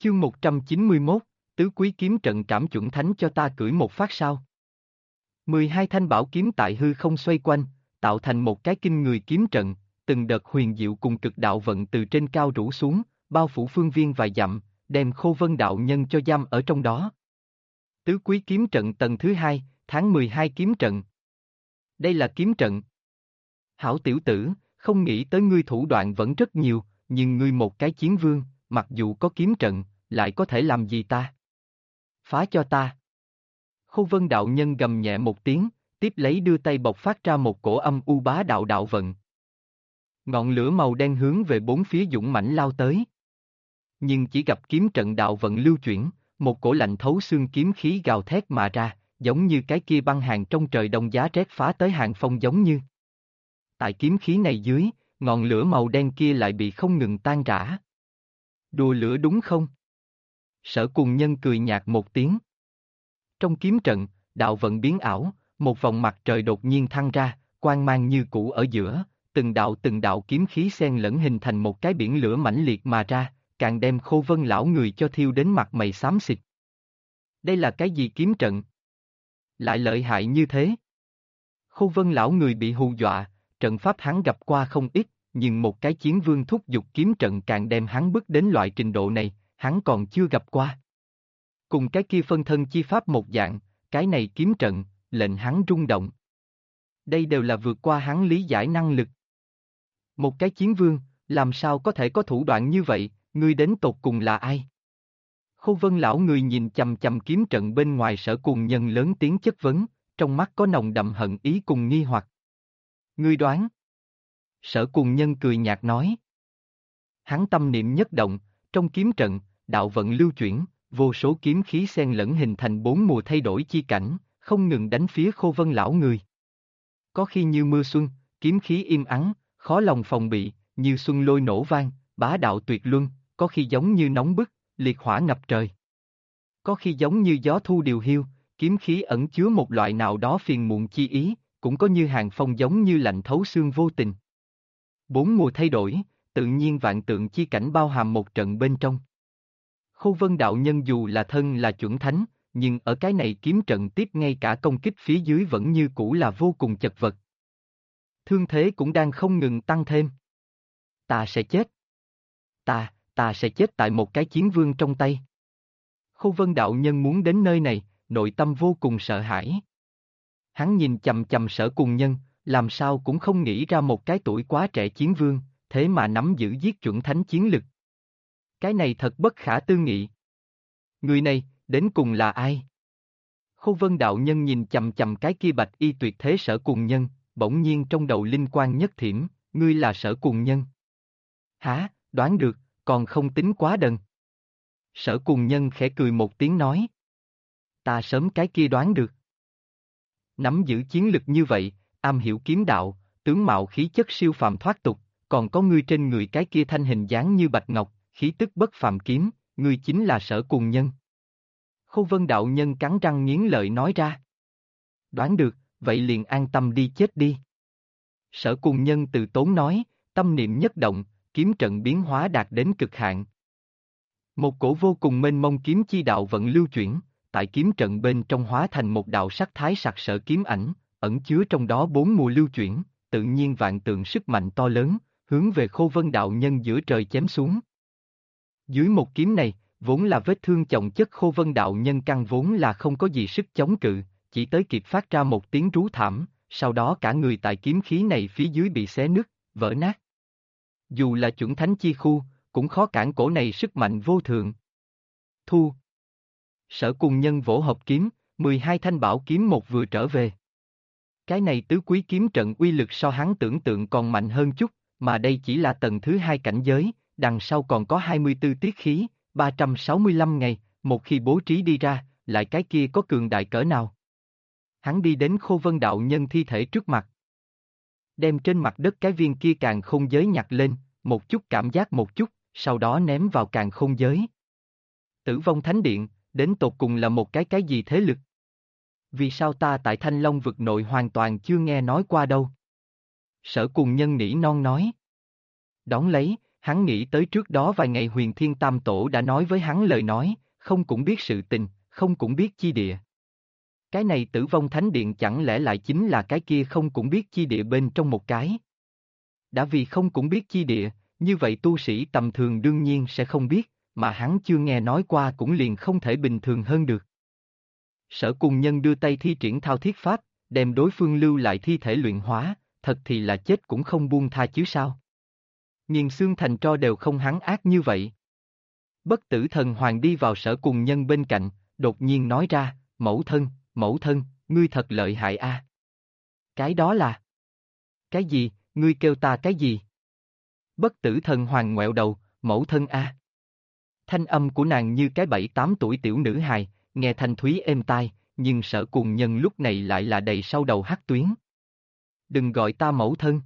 Chương 191, Tứ Quý Kiếm Trận Trảm Chuẩn Thánh cho ta cưỡi một phát sao. 12 thanh bảo kiếm tại hư không xoay quanh, tạo thành một cái kinh người kiếm trận, từng đợt huyền diệu cùng cực đạo vận từ trên cao rủ xuống, bao phủ phương viên vài dặm, đem Khô Vân đạo nhân cho giam ở trong đó. Tứ Quý Kiếm Trận tầng thứ 2, tháng 12 kiếm trận. Đây là kiếm trận. Hảo tiểu tử, không nghĩ tới ngươi thủ đoạn vẫn rất nhiều, nhưng ngươi một cái chiến vương, mặc dù có kiếm trận, lại có thể làm gì ta? Phá cho ta. Khô Vân đạo nhân gầm nhẹ một tiếng, tiếp lấy đưa tay bộc phát ra một cổ âm u bá đạo đạo vận. Ngọn lửa màu đen hướng về bốn phía dũng mãnh lao tới. Nhưng chỉ gặp kiếm trận đạo vận lưu chuyển, một cổ lạnh thấu xương kiếm khí gào thét mà ra, giống như cái kia băng hàng trong trời đông giá rét phá tới hàng phong giống như. Tại kiếm khí này dưới, ngọn lửa màu đen kia lại bị không ngừng tan rã. Đùa lửa đúng không? Sở Cùng Nhân cười nhạt một tiếng. Trong kiếm trận, đạo vận biến ảo, một vòng mặt trời đột nhiên thăng ra, quang mang như cũ ở giữa, từng đạo kiếm khí xen lẫn hình thành một cái biển lửa mãnh liệt mà ra, càng đem Khô Vân lão người cho thiêu đến mặt mày xám xịt. Đây là cái gì kiếm trận? Lại lợi hại như thế? Khô Vân lão người bị hù dọa, trận pháp hắn gặp qua không ít, nhưng một cái chiến vương thúc giục kiếm trận càng đem hắn bức đến loại trình độ này, hắn còn chưa gặp qua. Cùng cái kia phân thân chi pháp một dạng, cái này kiếm trận, lệnh hắn rung động. Đây đều là vượt qua hắn lý giải năng lực. Một cái chiến vương, làm sao có thể có thủ đoạn như vậy, ngươi đến tột cùng là ai? Khô Vân lão người nhìn chằm chằm kiếm trận bên ngoài Sở Cùng Nhân lớn tiếng chất vấn, trong mắt có nồng đậm hận ý cùng nghi hoặc. Ngươi đoán? Sở Cùng Nhân cười nhạt nói. Hắn tâm niệm nhất động, trong kiếm trận, đạo vận lưu chuyển, vô số kiếm khí xen lẫn hình thành bốn mùa thay đổi chi cảnh, không ngừng đánh phía Khô Vân lão người. Có khi như mưa xuân, kiếm khí im ắng, khó lòng phòng bị, như xuân lôi nổ vang, bá đạo tuyệt luân, có khi giống như nóng bức, liệt hỏa ngập trời. Có khi giống như gió thu điều hiu, kiếm khí ẩn chứa một loại nào đó phiền muộn chi ý, cũng có như hàng phong giống như lạnh thấu xương vô tình. Bốn mùa thay đổi, tự nhiên vạn tượng chi cảnh bao hàm một trận bên trong. Khô Vân đạo nhân dù là thân là chuẩn thánh, nhưng ở cái này kiếm trận tiếp ngay cả công kích phía dưới vẫn như cũ là vô cùng chật vật. Thương thế cũng đang không ngừng tăng thêm. Ta sẽ chết. Ta sẽ chết tại một cái chiến vương trong tay. Khô Vân đạo nhân muốn đến nơi này, nội tâm vô cùng sợ hãi. Hắn nhìn chằm chằm Sở Cùng Nhân, làm sao cũng không nghĩ ra một cái tuổi quá trẻ chiến vương, thế mà nắm giữ giết chuẩn thánh chiến lực. Cái này thật bất khả tư nghị. Người này, đến cùng là ai? Khô Vân đạo nhân nhìn chằm chằm cái kia bạch y tuyệt thế Sở Cùng Nhân, bỗng nhiên trong đầu linh quang nhất thiểm, ngươi là Sở Cùng Nhân. Hả, đoán được, còn không tính quá đần. Sở Cùng Nhân khẽ cười một tiếng nói. Ta sớm cái kia đoán được. Nắm giữ chiến lực như vậy, am hiểu kiếm đạo, tướng mạo khí chất siêu phàm thoát tục, còn có ngươi trên người cái kia thanh hình dáng như bạch ngọc, khí tức bất phàm kiếm, ngươi chính là Sở Cùng Nhân. Khô Vân đạo nhân cắn răng nghiến lợi nói ra. Đoán được, vậy liền an tâm đi chết đi. Sở Cùng Nhân từ tốn nói, tâm niệm nhất động, kiếm trận biến hóa đạt đến cực hạn. Một cổ vô cùng mênh mông kiếm chi đạo vận lưu chuyển, tại kiếm trận bên trong hóa thành một đạo sắc thái sặc sỡ kiếm ảnh, ẩn chứa trong đó bốn mùa lưu chuyển, tự nhiên vạn tượng sức mạnh to lớn, hướng về Khô Vân đạo nhân giữa trời chém xuống. Dưới một kiếm này, vốn là vết thương chồng chất Khô Vân đạo nhân căn vốn là không có gì sức chống cự, chỉ tới kịp phát ra một tiếng rú thảm, sau đó cả người tại kiếm khí này phía dưới bị xé nứt, vỡ nát. Dù là chuẩn thánh chi khu, cũng khó cản cổ này sức mạnh vô thượng. Thu. Sở Cùng Nhân vỗ hộp kiếm, 12 thanh bảo kiếm một vừa trở về. Cái này tứ quý kiếm trận uy lực so hắn tưởng tượng còn mạnh hơn chút, mà đây chỉ là tầng thứ 2 cảnh giới, đằng sau còn có 24 tiết khí, 365 ngày, một khi bố trí đi ra, lại cái kia có cường đại cỡ nào. Hắn đi đến Khô Vân đạo nhân thi thể trước mặt. Đem trên mặt đất cái viên kia càn khôn giới nhặt lên, một chút cảm giác một chút, sau đó ném vào càn khôn giới. Tử vong thánh điện, đến tột cùng là một cái gì thế lực? Vì sao ta tại Thanh Long vực nội hoàn toàn chưa nghe nói qua đâu? Sở Cùng Nhân nỉ non nói. Đón lấy, Hắn nghĩ tới trước đó vài ngày Huyền Thiên Tam Tổ đã nói với hắn lời nói, không cũng biết sự tình, không cũng biết chi địa. Cái này Tử Vong Thánh Điện chẳng lẽ lại chính là cái kia không cũng biết chi địa bên trong một cái. Đã vì không cũng biết chi địa, như vậy tu sĩ tầm thường đương nhiên sẽ không biết, mà hắn chưa nghe nói qua cũng liền không thể bình thường hơn được. Sở Cùng Nhân đưa tay thi triển thao thiết pháp, đem đối phương lưu lại thi thể luyện hóa, thật thì là chết cũng không buông tha chứ sao. Nghiền xương thành tro đều không hắn ác như vậy. Bất tử thần hoàng đi vào Sở Cùng Nhân bên cạnh, đột nhiên nói ra, mẫu thân, ngươi thật lợi hại a. Cái đó là... Cái gì, ngươi kêu ta cái gì? Bất tử thần hoàng ngoẹo đầu, mẫu thân a. Thanh âm của nàng như cái 7-8 tuổi tiểu nữ hài, nghe thanh thúy êm tai, nhưng Sở Cùng Nhân lúc này lại là đầy sau đầu hắc tuyến. Đừng gọi ta mẫu thân.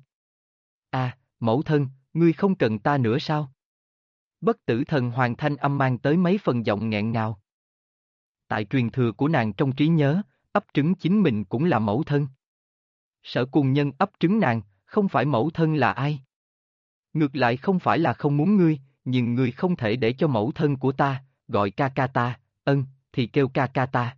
À, mẫu thân, ngươi không cần ta nữa sao? Bất tử thần hoàng thanh âm mang tới mấy phần giọng nghẹn ngào. Tại truyền thừa của nàng trong trí nhớ, ấp trứng chính mình cũng là mẫu thân. Sở Cùng Nhân ấp trứng nàng, không phải mẫu thân là ai? Ngược lại không phải là không muốn ngươi, nhưng ngươi không thể để cho mẫu thân của ta, gọi ca ca ta, thì kêu ca ca ta.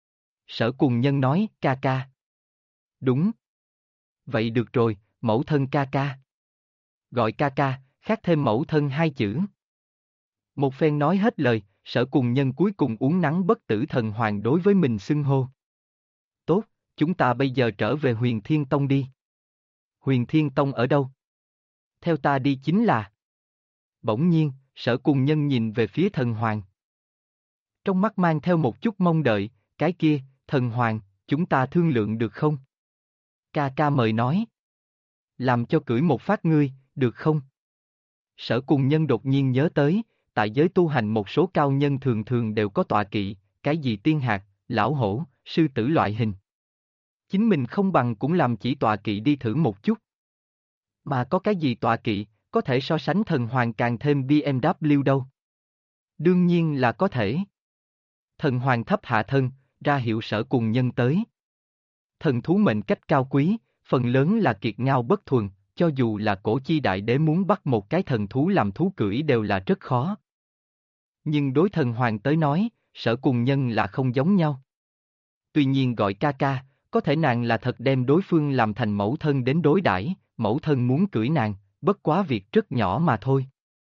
Sở Cùng Nhân nói, ca ca. Đúng. Vậy được rồi, mẫu thân ca ca. Gọi ca ca, khác thêm mẫu thân hai chữ. Một phen nói hết lời, Sở Cùng Nhân cuối cùng uốn nắn bất tử thần hoàng đối với mình xưng hô. Tốt, chúng ta bây giờ trở về Huyền Thiên Tông đi. Huyền Thiên Tông ở đâu? Theo ta đi chính là... Bỗng nhiên, Sở Cùng Nhân nhìn về phía thần hoàng. Trong mắt mang theo một chút mong đợi, cái kia, thần hoàng, chúng ta thương lượng được không? Ca ca mời nói. Làm cho cưỡi một phát ngươi, được không? Sở Cùng Nhân đột nhiên nhớ tới, tại giới tu hành một số cao nhân thường thường đều có tọa kỵ, cái gì tiên hạc, lão hổ, sư tử loại hình. Chính mình không bằng cũng làm chỉ tọa kỵ đi thử một chút. Mà có cái gì tọa kỵ, có thể so sánh thần hoàng càng thêm BMW đâu? Đương nhiên là có thể. Thần hoàng thấp hạ thân, ra hiệu Sở Cùng Nhân tới. Thần thú mệnh cách cao quý, phần lớn là kiệt ngao bất thuần, cho dù là cổ chi đại đế muốn bắt một cái thần thú làm thú cưỡi đều là rất khó. Nhưng đối thần hoàng tới nói, Sở Cùng Nhân là không giống nhau. Tuy nhiên gọi ca ca, có thể nàng là thật đem đối phương làm thành mẫu thân đến đối đãi, mẫu thân muốn cưỡi nàng, bất quá việc rất nhỏ mà thôi.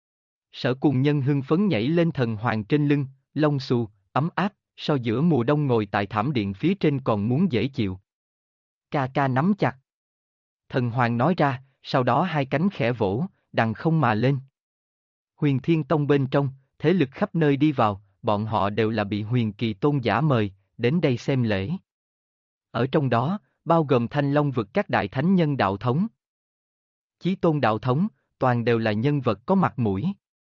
Sở Cùng Nhân hưng phấn nhảy lên thần hoàng trên lưng, lông xù, ấm áp, so giữa mùa đông ngồi tại thảm điện phía trên còn muốn dễ chịu. Ca ca nắm chặt. Thần hoàng nói ra, sau đó hai cánh khẽ vỗ, đằng không mà lên. Huyền Thiên Tông bên trong, thế lực khắp nơi đi vào, bọn họ đều là bị Huyền Kỳ Tôn giả mời, đến đây xem lễ. Ở trong đó, bao gồm Thanh Long vực các đại thánh nhân đạo thống. Chí Tôn đạo thống, toàn đều là nhân vật có mặt mũi.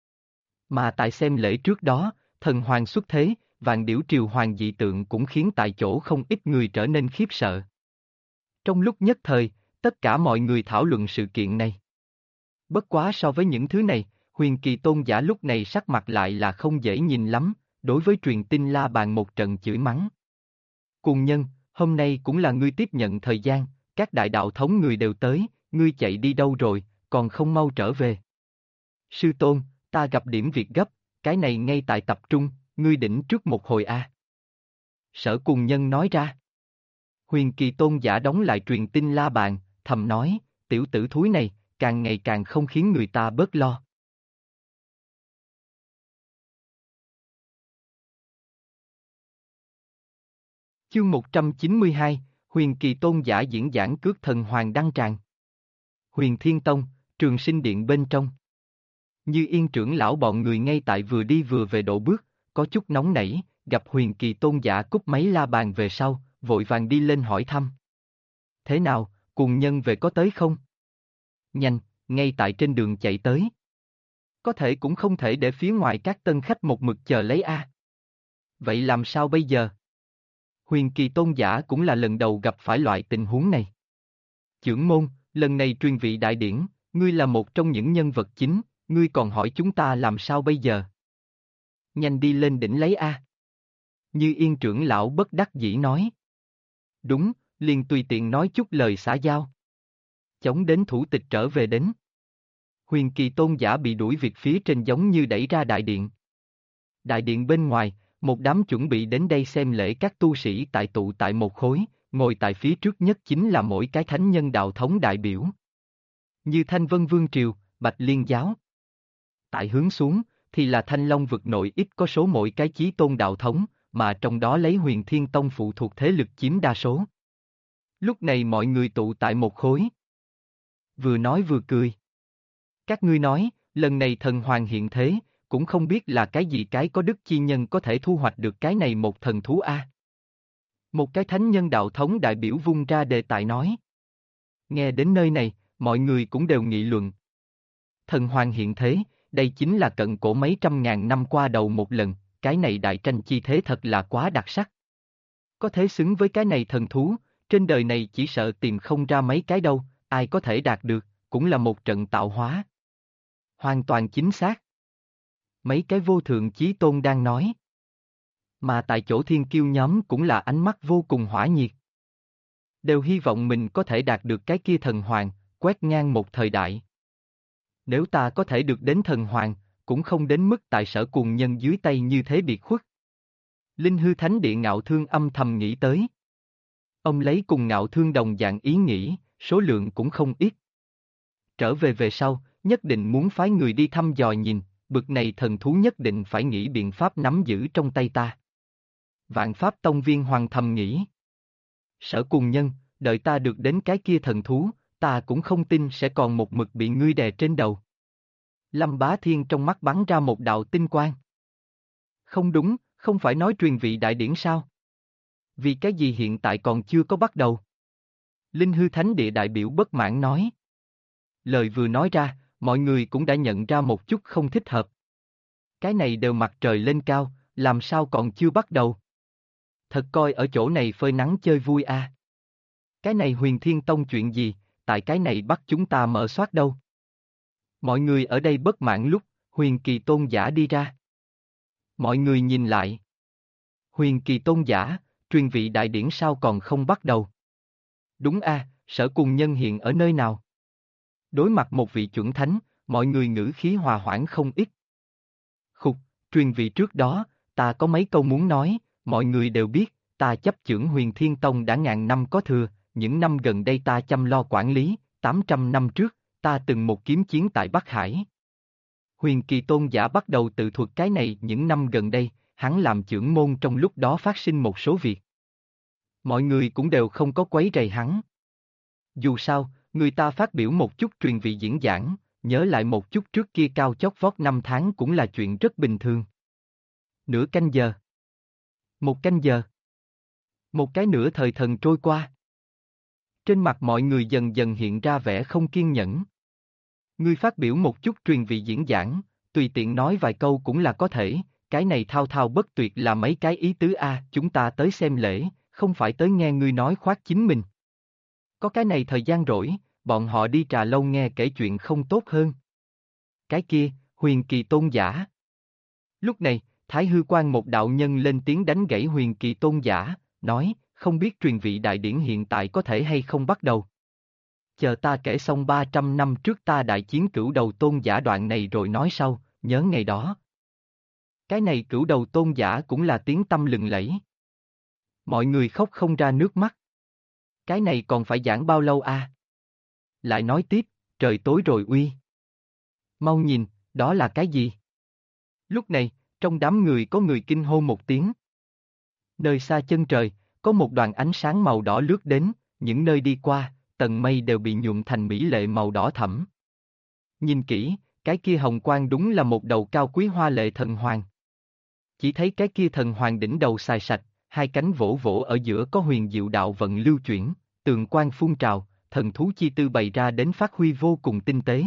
Mà tại xem lễ trước đó, thần hoàng xuất thế, vạn điểu triều hoàng dị tượng cũng khiến tại chỗ không ít người trở nên khiếp sợ. Trong lúc nhất thời, tất cả mọi người thảo luận sự kiện này. Bất quá so với những thứ này, Huyền Kỳ Tôn giả lúc này sắc mặt lại là không dễ nhìn lắm, đối với truyền tin la bàn một trận chửi mắng. Cùng Nhân, hôm nay cũng là ngươi tiếp nhận thời gian, các đại đạo thống người đều tới, ngươi chạy đi đâu rồi, còn không mau trở về. Sư Tôn, ta gặp điểm việc gấp, cái này ngay tại tập trung, ngươi đỉnh trước một hồi a. Sở Cùng Nhân nói ra. Huyền Kỳ Tôn giả đóng lại truyền tin la bàn, thầm nói, tiểu tử thúi này, càng ngày càng không khiến người ta bớt lo. Chương 192, Huyền Kỳ Tôn giả diễn giảng cước thần hoàng đăng tràng. Huyền Thiên Tông, Trường Sinh Điện bên trong. Như Yên trưởng lão bọn người ngay tại vừa đi vừa về độ bước, có chút nóng nảy, gặp Huyền Kỳ Tôn giả cúp máy la bàn về sau, vội vàng đi lên hỏi thăm. Thế nào, Cùng Nhân về có tới không? Nhanh, ngay tại trên đường chạy tới. Có thể cũng không thể để phía ngoài các tân khách một mực chờ lấy a. Vậy làm sao bây giờ? Huyền Kỳ Tôn giả cũng là lần đầu gặp phải loại tình huống này. Chưởng môn, lần này truyền vị đại điển, ngươi là một trong những nhân vật chính, ngươi còn hỏi chúng ta làm sao bây giờ? Nhanh đi lên đỉnh lấy a. Như Yên trưởng lão bất đắc dĩ nói. Đúng, liền tùy tiện nói chút lời xã giao. Chống đến thủ tịch trở về đến. Huyền Kỳ Tôn giả bị đuổi việc phía trên giống như đẩy ra đại điện. Đại điện bên ngoài, một đám chuẩn bị đến đây xem lễ các tu sĩ tại tụ tại một khối, ngồi tại phía trước nhất chính là mỗi cái thánh nhân đạo thống đại biểu. Như Thanh Vân Vương Triều, Bạch Liên Giáo. Tại hướng xuống, thì là Thanh Long vực nội ít có số mỗi cái chí tôn đạo thống, mà trong đó lấy Huyền Thiên Tông phụ thuộc thế lực chiếm đa số. Lúc này mọi người tụ tại một khối. Vừa nói vừa cười. Các ngươi nói, lần này thần hoàng hiện thế, cũng không biết là cái gì cái có đức chi nhân có thể thu hoạch được cái này một thần thú a. Một cái thánh nhân đạo thống đại biểu vung ra đề tài nói. Nghe đến nơi này, mọi người cũng đều nghị luận. Thần hoàng hiện thế, đây chính là cận cổ mấy trăm ngàn năm qua đầu một lần, cái này đại tranh chi thế thật là quá đặc sắc. Có thể xứng với cái này thần thú, trên đời này chỉ sợ tìm không ra mấy cái đâu, ai có thể đạt được, cũng là một trận tạo hóa. Hoàn toàn chính xác. Mấy cái vô thượng chí tôn đang nói. Mà tại chỗ thiên kiêu nhóm cũng là ánh mắt vô cùng hỏa nhiệt. Đều hy vọng mình có thể đạt được cái kia thần hoàng, quét ngang một thời đại. Nếu ta có thể được đến thần hoàng, cũng không đến mức tại Sở Cuồng Nhân dưới tay như thế biệt khuất. Linh hư thánh địa Ngạo Thương âm thầm nghĩ tới. Ông lấy cùng Ngạo Thương đồng dạng ý nghĩ, số lượng cũng không ít. Trở về sau, nhất định muốn phái người đi thăm dò nhìn, bực này thần thú nhất định phải nghĩ biện pháp nắm giữ trong tay ta. Vạn Pháp Tông Viên Hoàng thầm nghĩ. Sở Cuồng Nhân, đợi ta được đến cái kia thần thú, ta cũng không tin sẽ còn một mực bị ngươi đè trên đầu. Lâm Bá Thiên trong mắt bắn ra một đạo tinh quang. Không đúng, không phải nói truyền vị đại điển sao? Vì cái gì hiện tại còn chưa có bắt đầu? Linh hư thánh địa đại biểu bất mãn nói. Lời vừa nói ra, mọi người cũng đã nhận ra một chút không thích hợp. Cái này đều mặt trời lên cao, làm sao còn chưa bắt đầu? Thật coi ở chỗ này phơi nắng chơi vui à. Cái này Huyền Thiên Tông chuyện gì, tại cái này bắt chúng ta mở soát đâu? Mọi người ở đây bất mãn lúc, Huyền Kỳ Tôn giả đi ra. Mọi người nhìn lại. Huyền Kỳ Tôn giả, truyền vị đại điển sao còn không bắt đầu? Đúng a, Sở Cuồng Nhân hiện ở nơi nào? Đối mặt một vị chuẩn thánh, mọi người ngữ khí hòa hoãn không ít. Khục, truyền vị trước đó, ta có mấy câu muốn nói, mọi người đều biết, ta chấp chưởng Huyền Thiên Tông đã ngàn năm có thừa, những năm gần đây ta chăm lo quản lý, 800 năm trước, ta từng một kiếm chiến tại Bắc Hải. Huyền Kỳ Tôn giả bắt đầu tự thuật cái này những năm gần đây, hắn làm chưởng môn trong lúc đó phát sinh một số việc. Mọi người cũng đều không có quấy rầy hắn. Dù sao, người ta phát biểu một chút truyền vị diễn giảng, nhớ lại một chút trước kia cao chót vót 5 tháng cũng là chuyện rất bình thường. Nửa canh giờ. 1 canh giờ. Một cái nửa thời thần trôi qua. Trên mặt mọi người dần dần hiện ra vẻ không kiên nhẫn. Ngươi phát biểu một chút truyền vị diễn giảng, tùy tiện nói vài câu cũng là có thể, cái này thao thao bất tuyệt là mấy cái ý tứ a, chúng ta tới xem lễ, không phải tới nghe ngươi nói khoác chính mình. Có cái này thời gian rỗi, bọn họ đi trà lâu nghe kể chuyện không tốt hơn. Cái kia, Huyền Kỳ Tôn giả. Lúc này, Thái Hư Quan một đạo nhân lên tiếng đánh gãy Huyền Kỳ Tôn giả, nói, không biết truyền vị đại điển hiện tại có thể hay không bắt đầu. Chờ ta kể xong 300 năm trước ta đại chiến cửu đầu tôn giả đoạn này rồi nói sau, nhớ ngày đó. Cái này cửu đầu tôn giả cũng là tiếng tăm lừng lẫy. Mọi người khóc không ra nước mắt. Cái này còn phải giảng bao lâu a? Lại nói tiếp, trời tối rồi uy. Mau nhìn, đó là cái gì? Lúc này, trong đám người có người kinh hô một tiếng. Nơi xa chân trời, có một đoàn ánh sáng màu đỏ lướt đến, những nơi đi qua, tầng mây đều bị nhuộm thành mỹ lệ màu đỏ thẫm. Nhìn kỹ, cái kia hồng quang đúng là một đầu cao quý hoa lệ thần hoàng. Chỉ thấy cái kia thần hoàng đỉnh đầu xài sạch, hai cánh vỗ vỗ ở giữa có huyền diệu đạo vận lưu chuyển, tường quang phun trào, thần thú chi tư bày ra đến phát huy vô cùng tinh tế.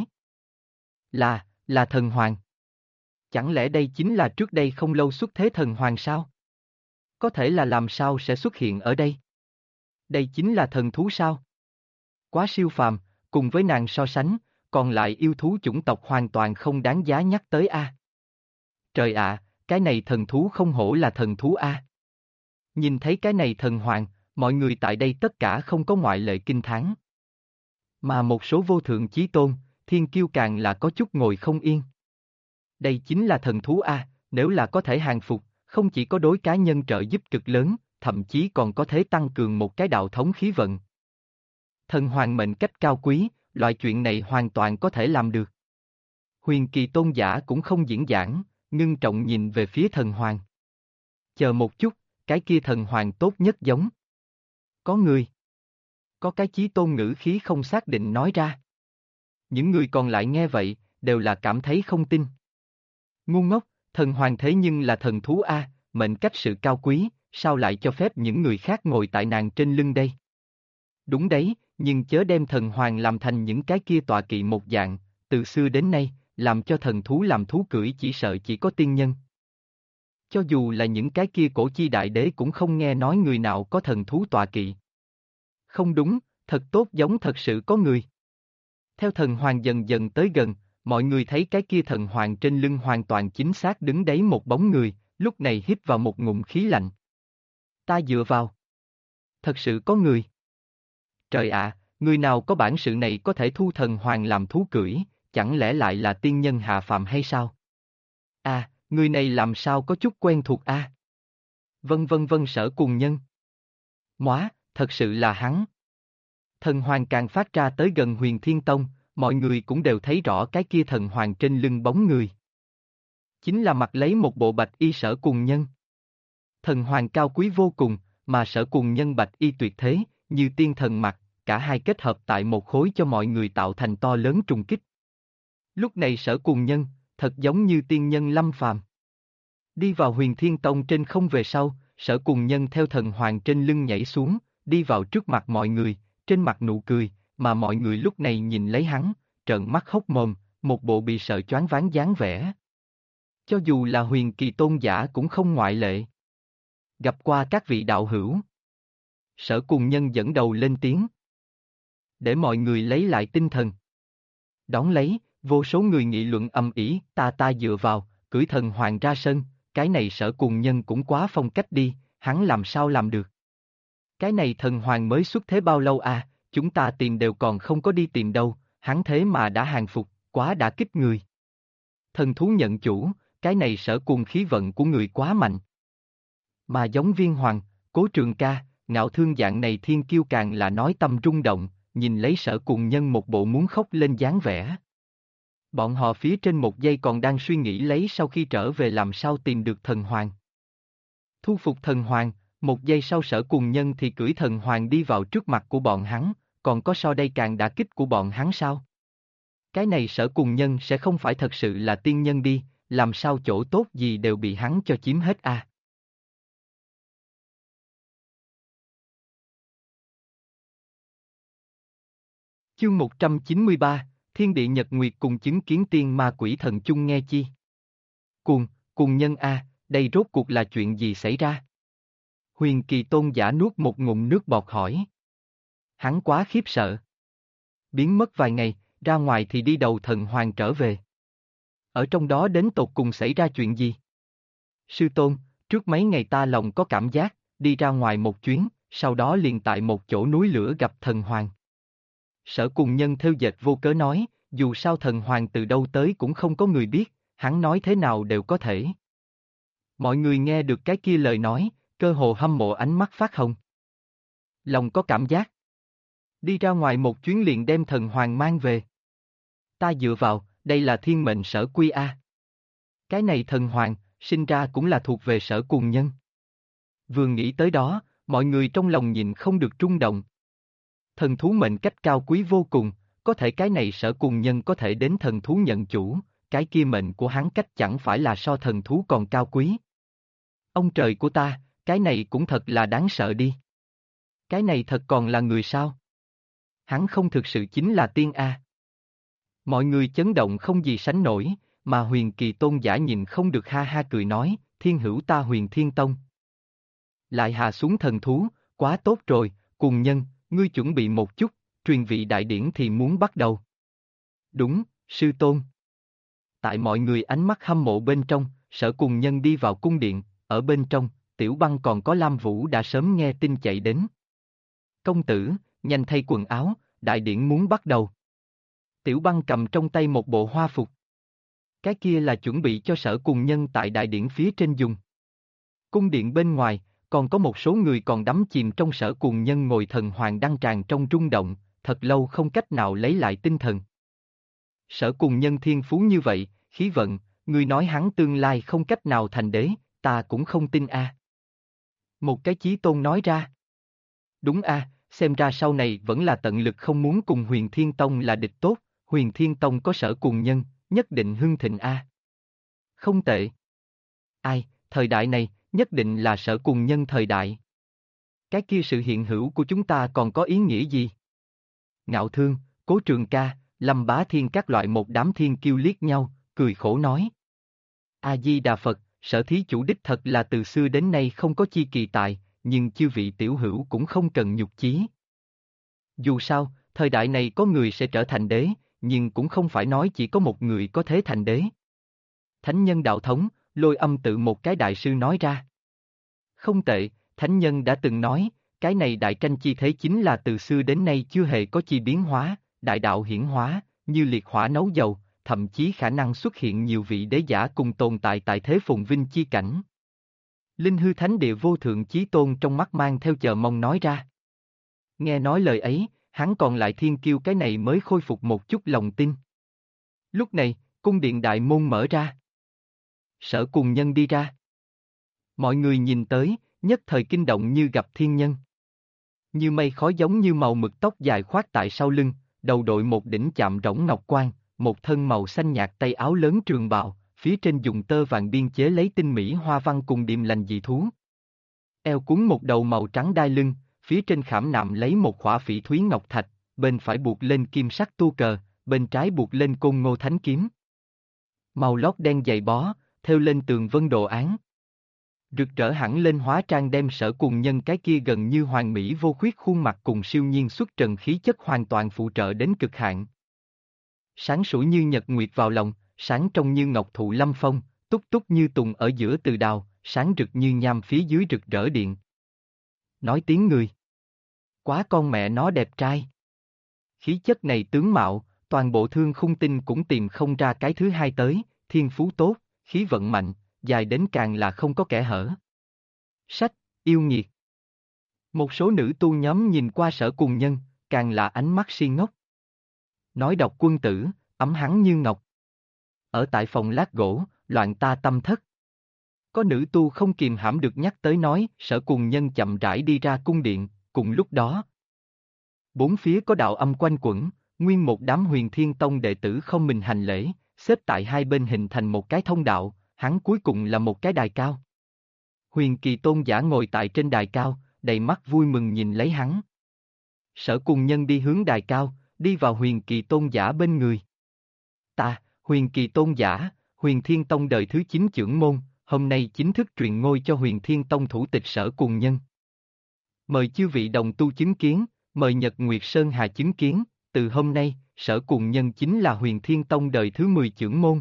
Là thần hoàng. Chẳng lẽ đây chính là trước đây không lâu xuất thế thần hoàng sao? Có thể là làm sao sẽ xuất hiện ở đây? Đây chính là thần thú sao? Quá siêu phàm, cùng với nàng so sánh, còn lại yêu thú chủng tộc hoàn toàn không đáng giá nhắc tới a. Trời ạ, cái này thần thú không hổ là thần thú a. Nhìn thấy cái này thần hoàng, mọi người tại đây tất cả không có ngoại lệ kinh thán. Mà một số vô thượng chí tôn, Thiên Kiêu càng là có chút ngồi không yên. Đây chính là thần thú A, nếu là có thể hàng phục, không chỉ có đối cá nhân trợ giúp cực lớn, thậm chí còn có thể tăng cường một cái đạo thống khí vận. Thần hoàng mệnh cách cao quý, loại chuyện này hoàn toàn có thể làm được. Huyền Kỳ tôn giả cũng không diễn giảng, ngưng trọng nhìn về phía thần hoàng. Chờ một chút, cái kia thần hoàng tốt nhất giống. Có người. Có cái chí tôn ngữ khí không xác định nói ra. Những người còn lại nghe vậy, đều là cảm thấy không tin. Ngu ngốc, thần hoàng thế nhưng là thần thú A, mệnh cách sự cao quý, sao lại cho phép những người khác ngồi tại nàng trên lưng đây? Đúng đấy, nhưng chớ đem thần hoàng làm thành những cái kia tọa kỵ một dạng, từ xưa đến nay, làm cho thần thú làm thú cưỡi chỉ sợ chỉ có tiên nhân. Cho dù là những cái kia cổ chi đại đế cũng không nghe nói người nào có thần thú tọa kỵ. Không đúng, thật tốt giống thật sự có người. Theo thần hoàng dần dần tới gần, mọi người thấy cái kia thần hoàng trên lưng hoàn toàn chính xác đứng đấy một bóng người, lúc này hít vào một ngụm khí lạnh. Ta dựa vào. Thật sự có người. Trời ạ, người nào có bản sự này có thể thu thần hoàng làm thú cưỡi, chẳng lẽ lại là tiên nhân hạ phàm hay sao? À, người này làm sao có chút quen thuộc a? Vân Sở Cùng Nhân. Móa, thật sự là hắn. Thần hoàng càng phát ra tới gần Huyền Thiên Tông, mọi người cũng đều thấy rõ cái kia thần hoàng trên lưng bóng người. Chính là mặc lấy một bộ bạch y Sở Cùng Nhân. Thần hoàng cao quý vô cùng, mà Sở Cùng Nhân bạch y tuyệt thế, như tiên thần mặc, cả hai kết hợp tại một khối cho mọi người tạo thành to lớn trùng kích. Lúc này Sở Cùng Nhân, thật giống như tiên nhân lâm phàm. Đi vào Huyền Thiên Tông trên không về sau, Sở Cùng Nhân theo thần hoàng trên lưng nhảy xuống, đi vào trước mặt mọi người, trên mặt nụ cười, mà mọi người lúc này nhìn lấy hắn, trợn mắt hốc mồm, một bộ bị sợ choáng váng dáng vẻ. Cho dù là Huyền Kỳ tôn giả cũng không ngoại lệ. Gặp qua các vị đạo hữu. Sở Cùng Nhân dẫn đầu lên tiếng. Để mọi người lấy lại tinh thần. Đón lấy, vô số người nghị luận ầm ĩ, ta dựa vào, cưỡi thần hoàng ra sân, cái này Sở Cùng Nhân cũng quá phong cách đi, hắn làm sao làm được. Cái này thần hoàng mới xuất thế bao lâu à, chúng ta tìm đều còn không có đi tìm đâu, hắn thế mà đã hàng phục, quá đã kích người. Thần thú nhận chủ, cái này Sở Cùng khí vận của người quá mạnh. Mà giống Viên Hoàng, Cố Trường Ca, Ngạo Thương dạng này thiên kiêu càng là nói tâm rung động, nhìn lấy Sở Cùng Nhân một bộ muốn khóc lên dáng vẻ. Bọn họ phía trên một giây còn đang suy nghĩ lấy sau khi trở về làm sao tìm được thần hoàng. Thu phục thần hoàng, một giây sau Sở Cùng Nhân thì cưỡi thần hoàng đi vào trước mặt của bọn hắn, còn có so đây càng đả kích của bọn hắn sao? Cái này Sở Cùng Nhân sẽ không phải thật sự là tiên nhân đi, làm sao chỗ tốt gì đều bị hắn cho chiếm hết à? Chương 193, Thiên địa Nhật Nguyệt cùng chứng kiến tiên ma quỷ thần chung nghe chi? Cùng Nhân a, đây rốt cuộc là chuyện gì xảy ra? Huyền Kỳ tôn giả nuốt một ngụm nước bọt hỏi. Hắn quá khiếp sợ. Biến mất vài ngày, ra ngoài thì đi đầu thần hoàng trở về. Ở trong đó đến tột cùng xảy ra chuyện gì? Sư tôn, trước mấy ngày ta lòng có cảm giác, đi ra ngoài một chuyến, sau đó liền tại một chỗ núi lửa gặp thần hoàng. Sở Cùng Nhân theo dệt vô cớ nói, dù sao thần hoàng từ đâu tới cũng không có người biết, hắn nói thế nào đều có thể. Mọi người nghe được cái kia lời nói, cơ hồ hâm mộ ánh mắt phát hồng. Lòng có cảm giác. Đi ra ngoài một chuyến liền đem thần hoàng mang về. Ta dựa vào, đây là thiên mệnh Sở Quy A. Cái này thần hoàng, sinh ra cũng là thuộc về Sở Cùng Nhân. Vừa nghĩ tới đó, mọi người trong lòng nhìn không được rung động. Thần thú mệnh cách cao quý vô cùng, có thể cái này Sở Cùng Nhân có thể đến thần thú nhận chủ, cái kia mệnh của hắn cách chẳng phải là so thần thú còn cao quý. Ông trời của ta, cái này cũng thật là đáng sợ đi. Cái này thật còn là người sao? Hắn không thực sự chính là tiên A. Mọi người chấn động không gì sánh nổi, mà Huyền Kỳ tôn giả nhìn không được ha ha cười nói, thiên hữu ta Huyền Thiên Tông. Lại hạ xuống thần thú, quá tốt rồi, Cùng Nhân, ngươi chuẩn bị một chút, truyền vị đại điển thì muốn bắt đầu. Đúng, sư tôn. Tại mọi người ánh mắt hâm mộ bên trong, Sở Cùng Nhân đi vào cung điện, ở bên trong, Tiểu Băng còn có Lam Vũ đã sớm nghe tin chạy đến. Công tử, nhanh thay quần áo, đại điển muốn bắt đầu. Tiểu Băng cầm trong tay một bộ hoa phục. Cái kia là chuẩn bị cho Sở Cùng Nhân tại đại điện phía trên dùng. Cung điện bên ngoài, còn có một số người còn đắm chìm trong Sở Cùng Nhân ngồi thần hoàng đăng tràn trong rung động, thật lâu không cách nào lấy lại tinh thần. Sở Cùng Nhân thiên phú như vậy, khí vận, người nói hắn tương lai không cách nào thành đế, ta cũng không tin a. Một cái chí tôn nói ra. Đúng a, xem ra sau này vẫn là tận lực không muốn cùng Huyền Thiên Tông là địch tốt, Huyền Thiên Tông có Sở Cùng Nhân, nhất định hưng thịnh a. Không tệ. Ai, thời đại này, nhất định là Sở Cùng Nhân thời đại. Cái kia sự hiện hữu của chúng ta còn có ý nghĩa gì? Ngạo Thương, Cố Trường Ca, Lâm Bá Thiên các loại một đám thiên kiêu liếc nhau, cười khổ nói. A-di-đà Phật, Sở thí chủ đích thật là từ xưa đến nay không có chi kỳ tài, nhưng chư vị tiểu hữu cũng không cần nhục chí. Dù sao, thời đại này có người sẽ trở thành đế, nhưng cũng không phải nói chỉ có một người có thể thành đế. Thánh nhân đạo thống, Lôi Âm tự một cái đại sư nói ra. Không tệ, thánh nhân đã từng nói, cái này đại tranh chi thế chính là từ xưa đến nay chưa hề có chi biến hóa, đại đạo hiển hóa, như liệt hỏa nấu dầu, thậm chí khả năng xuất hiện nhiều vị đế giả cùng tồn tại tại thế phồn vinh chi cảnh. Linh hư thánh địa vô thượng chí tôn trong mắt mang theo chờ mong nói ra. Nghe nói lời ấy, hắn còn lại thiên kiêu cái này mới khôi phục một chút lòng tin. Lúc này, cung điện đại môn mở ra. Sở Cùng Nhân đi ra. Mọi người nhìn tới, nhất thời kinh động như gặp thiên nhân. Như mây khói giống như màu mực tóc dài khoác tại sau lưng, đầu đội một đỉnh chạm rỗng ngọc quan, một thân màu xanh nhạt tay áo lớn trường bào, phía trên dùng tơ vàng biên chế lấy tinh mỹ hoa văn cùng điềm lành dị thú. Eo cuốn một đầu màu trắng đai lưng, phía trên khảm nạm lấy một khỏa phỉ thúy ngọc thạch, bên phải buộc lên kim sắc tu cờ, bên trái buộc lên côn ngô thánh kiếm. Màu lót đen dày bó, thêu lên tường vân đồ án. Rực rỡ hẳn lên hóa trang đem Sở Cùng Nhân cái kia gần như hoàn mỹ vô khuyết khuôn mặt cùng siêu nhiên xuất trần khí chất hoàn toàn phụ trợ đến cực hạn. Sáng sủa như nhật nguyệt vào lòng, sáng trong như ngọc thụ lâm phong, túc túc như tùng ở giữa từ đào, sáng rực như nham phía dưới rực rỡ điện. Nói tiếng người. Quá con mẹ nó đẹp trai. Khí chất này tướng mạo, toàn bộ thương khung tinh cũng tìm không ra cái thứ hai tới, thiên phú tốt, khí vận mạnh, dài đến càng là không có kẻ hở. Sách, yêu nghiệt. Một số nữ tu nhóm nhìn qua Sở Cùng Nhân, càng là ánh mắt si ngốc. Nói độc quân tử, ấm hắn như ngọc. Ở tại phòng lát gỗ, loạn ta tâm thất. Có nữ tu không kìm hãm được nhắc tới nói, Sở Cùng Nhân chậm rãi đi ra cung điện, cùng lúc đó. Bốn phía có đạo âm quanh quẩn, nguyên một đám Huyền Thiên Tông đệ tử không mình hành lễ, xếp tại hai bên hình thành một cái thông đạo, hắn cuối cùng là một cái đài cao. Huyền Kỳ Tôn giả ngồi tại trên đài cao, đầy mắt vui mừng nhìn lấy hắn. Sở Cùng Nhân đi hướng đài cao, đi vào Huyền Kỳ Tôn giả bên người. Ta, Huyền Kỳ Tôn giả, Huyền Thiên Tông đời thứ 9 trưởng môn, hôm nay chính thức truyền ngôi cho Huyền Thiên Tông thủ tịch Sở Cùng Nhân. Mời chư vị đồng tu chứng kiến, mời Nhật Nguyệt Sơn Hà chứng kiến, từ hôm nay, Sở Cùng Nhân chính là Huyền Thiên Tông đời thứ 10 trưởng môn.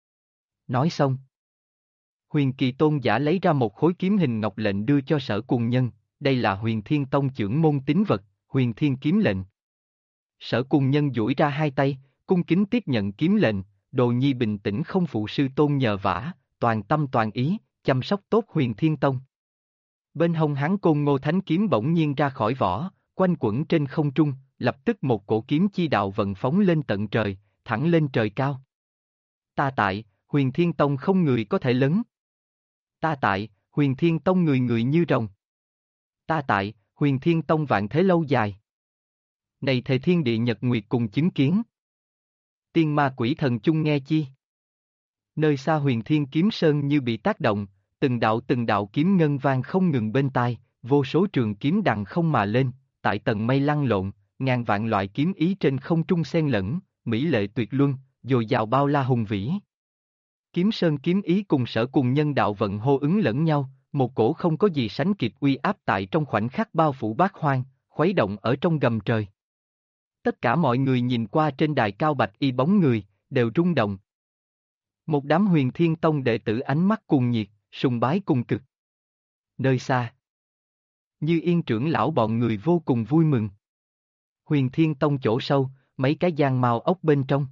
Nói xong. Huyền Kỳ Tôn giả lấy ra một khối kiếm hình ngọc lệnh đưa cho Sở Cùng Nhân, đây là Huyền Thiên Tông trưởng môn tín vật, Huyền Thiên kiếm lệnh. Sở Cùng Nhân duỗi ra hai tay, cung kính tiếp nhận kiếm lệnh, đồ nhi bình tĩnh không phụ sư tôn nhờ vả, toàn tâm toàn ý, chăm sóc tốt Huyền Thiên Tông. Bên hông hắn côn ngô thánh kiếm bỗng nhiên ra khỏi vỏ, quanh quẩn trên không trung, lập tức một cổ kiếm chi đạo vận phóng lên tận trời, thẳng lên trời cao. Ta tại, Huyền Thiên Tông không người có thể lấn. Ta tại, Huyền Thiên Tông người người như rồng. Ta tại, Huyền Thiên Tông vạn thế lâu dài. Này thề thiên địa nhật nguyệt cùng chứng kiến. Tiên ma quỷ thần chung nghe chi. Nơi xa Huyền Thiên kiếm sơn như bị tác động, từng đạo kiếm ngân vang không ngừng bên tai, vô số trường kiếm đằng không mà lên, tại tầng mây lăn lộn, ngàn vạn loại kiếm ý trên không trung xen lẫn, mỹ lệ tuyệt luân, dồi dào bao la hùng vĩ. Kiếm sơn kiếm ý cùng Sở Cùng Nhân đạo vận hô ứng lẫn nhau, một cổ không có gì sánh kịp uy áp tại trong khoảnh khắc bao phủ bát hoang, khuấy động ở trong gầm trời. Tất cả mọi người nhìn qua trên đài cao bạch y bóng người, đều rung động. Một đám Huyền Thiên Tông đệ tử ánh mắt cuồng nhiệt, sùng bái cùng cực. Nơi xa, Như Yên trưởng lão bọn người vô cùng vui mừng. Huyền Thiên Tông chỗ sâu, mấy cái giang mao ốc bên trong.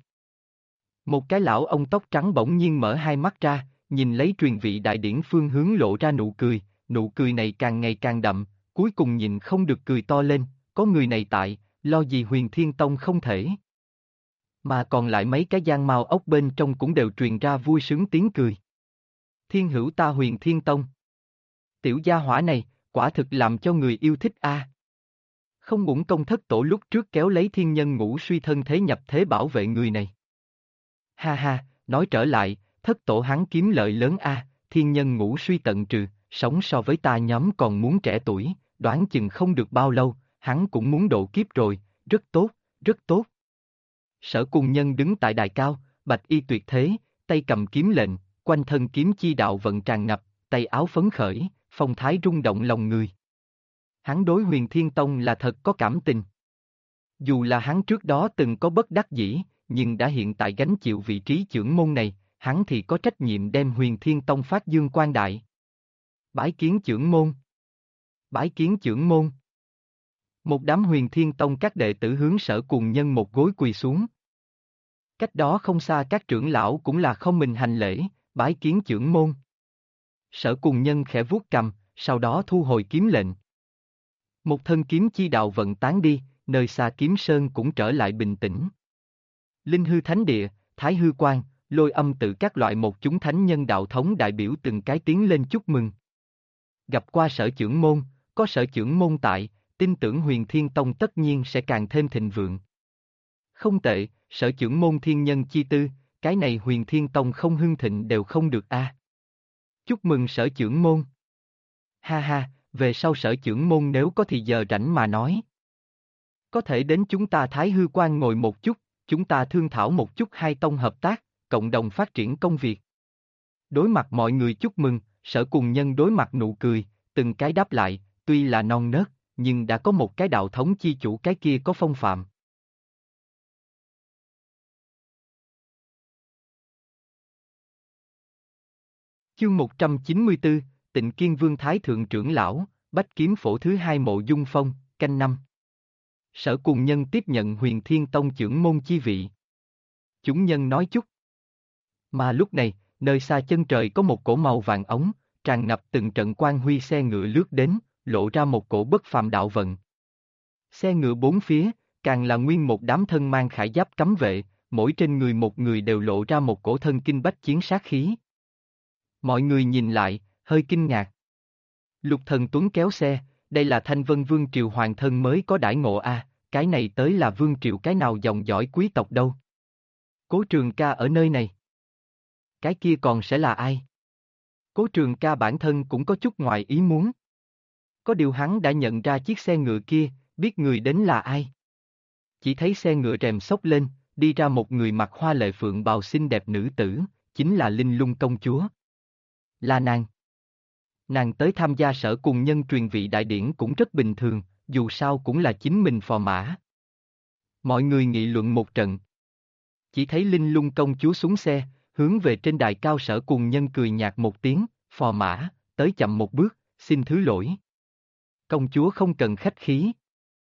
Một cái lão ông tóc trắng bỗng nhiên mở hai mắt ra, nhìn lấy truyền vị đại điển phương hướng lộ ra nụ cười này càng ngày càng đậm, cuối cùng nhìn không được cười to lên, có người này tại, lo gì Huyền Thiên Tông không thể. Mà còn lại mấy cái giang mao ốc bên trong cũng đều truyền ra vui sướng tiếng cười. Thiên hữu ta Huyền Thiên Tông. Tiểu gia hỏa này, quả thực làm cho người yêu thích a. Không uổng công thất tổ lúc trước kéo lấy thiên nhân ngũ suy thân thế nhập thế bảo vệ người này. Ha ha, nói trở lại, thất tổ hắn kiếm lợi lớn a, thiên nhân ngũ suy tận trừ, sống so với ta nhóm còn muốn trẻ tuổi, đoán chừng không được bao lâu, hắn cũng muốn độ kiếp rồi, rất tốt, rất tốt. Sở Cùng Nhân đứng tại đài cao, bạch y tuyệt thế, tay cầm kiếm lệnh, quanh thân kiếm chi đạo vận tràn ngập, tay áo phấn khởi, phong thái rung động lòng người. Hắn đối Huyền Thiên Tông là thật có cảm tình. Dù là hắn trước đó từng có bất đắc dĩ, nhưng đã hiện tại gánh chịu vị trí trưởng môn này, hắn thì có trách nhiệm đem Huyền Thiên Tông phát dương quang đại. Bái kiến trưởng môn. Bái kiến trưởng môn. Một đám Huyền Thiên Tông các đệ tử hướng Sở Cùng Nhân một gối quỳ xuống. Cách đó không xa các trưởng lão cũng là không mình hành lễ, bái kiến trưởng môn. Sở Cùng Nhân khẽ vuốt cằm, sau đó thu hồi kiếm lệnh. Một thân kiếm chi đạo vận tán đi, nơi xa kiếm sơn cũng trở lại bình tĩnh. Linh hư thánh địa, thái hư quan, lôi âm tự các loại một chúng thánh nhân đạo thống đại biểu từng cái tiến lên chúc mừng. Gặp qua sở trưởng môn, có sở trưởng môn tại, tin tưởng Huyền Thiên Tông tất nhiên sẽ càng thêm thịnh vượng. Không tệ, sở trưởng môn thiên nhân chi tư, cái này Huyền Thiên Tông không hưng thịnh đều không được a. Chúc mừng sở trưởng môn. Ha ha, về sau sở trưởng môn nếu có thì giờ rảnh mà nói. Có thể đến chúng ta Thái Hư Quan ngồi một chút, chúng ta thương thảo một chút hai tông hợp tác, cộng đồng phát triển công việc. Đối mặt mọi người chúc mừng, Sở Cùng Nhân đối mặt nụ cười, từng cái đáp lại, tuy là non nớt, nhưng đã có một cái đạo thống chi chủ cái kia có phong phạm. Chương 194, Tịnh Kiên Vương Thái Thượng Trưởng Lão, Bách Kiếm Phổ thứ hai Mộ Dung Phong, canh năm. Sở Cùng Nhân tiếp nhận Huyền Thiên Tông trưởng môn chi vị. Chúng nhân nói chút. Mà lúc này, nơi xa chân trời có một cổ màu vàng ống, tràn ngập từng trận quang huy xe ngựa lướt đến, lộ ra một cổ bất phàm đạo vận. Xe ngựa bốn phía, càng là nguyên một đám thân mang khải giáp cấm vệ, mỗi trên người một người đều lộ ra một cổ thân kinh bách chiến sát khí. Mọi người nhìn lại, hơi kinh ngạc. Lục Thần Tuấn kéo xe, đây là Thanh Vân Vương Triều hoàng thân mới có đãi ngộ a, cái này tới là Vương Triều cái nào dòng dõi quý tộc đâu. Cố Trường Ca ở nơi này. Cái kia còn sẽ là ai? Cố Trường Ca bản thân cũng có chút ngoài ý muốn. Có điều hắn đã nhận ra chiếc xe ngựa kia, biết người đến là ai. Chỉ thấy xe ngựa rèm xốc lên, đi ra một người mặc hoa lệ phượng bào xinh đẹp nữ tử, chính là Linh Lung công chúa. Là nàng. Nàng tới tham gia Sở Cùng Nhân truyền vị đại điển cũng rất bình thường, dù sao cũng là chính mình phò mã. Mọi người nghị luận một trận. Chỉ thấy Linh Lung công chúa xuống xe, hướng về trên đài cao Sở Cùng Nhân cười nhạt một tiếng, phò mã, tới chậm một bước, xin thứ lỗi. Công chúa không cần khách khí.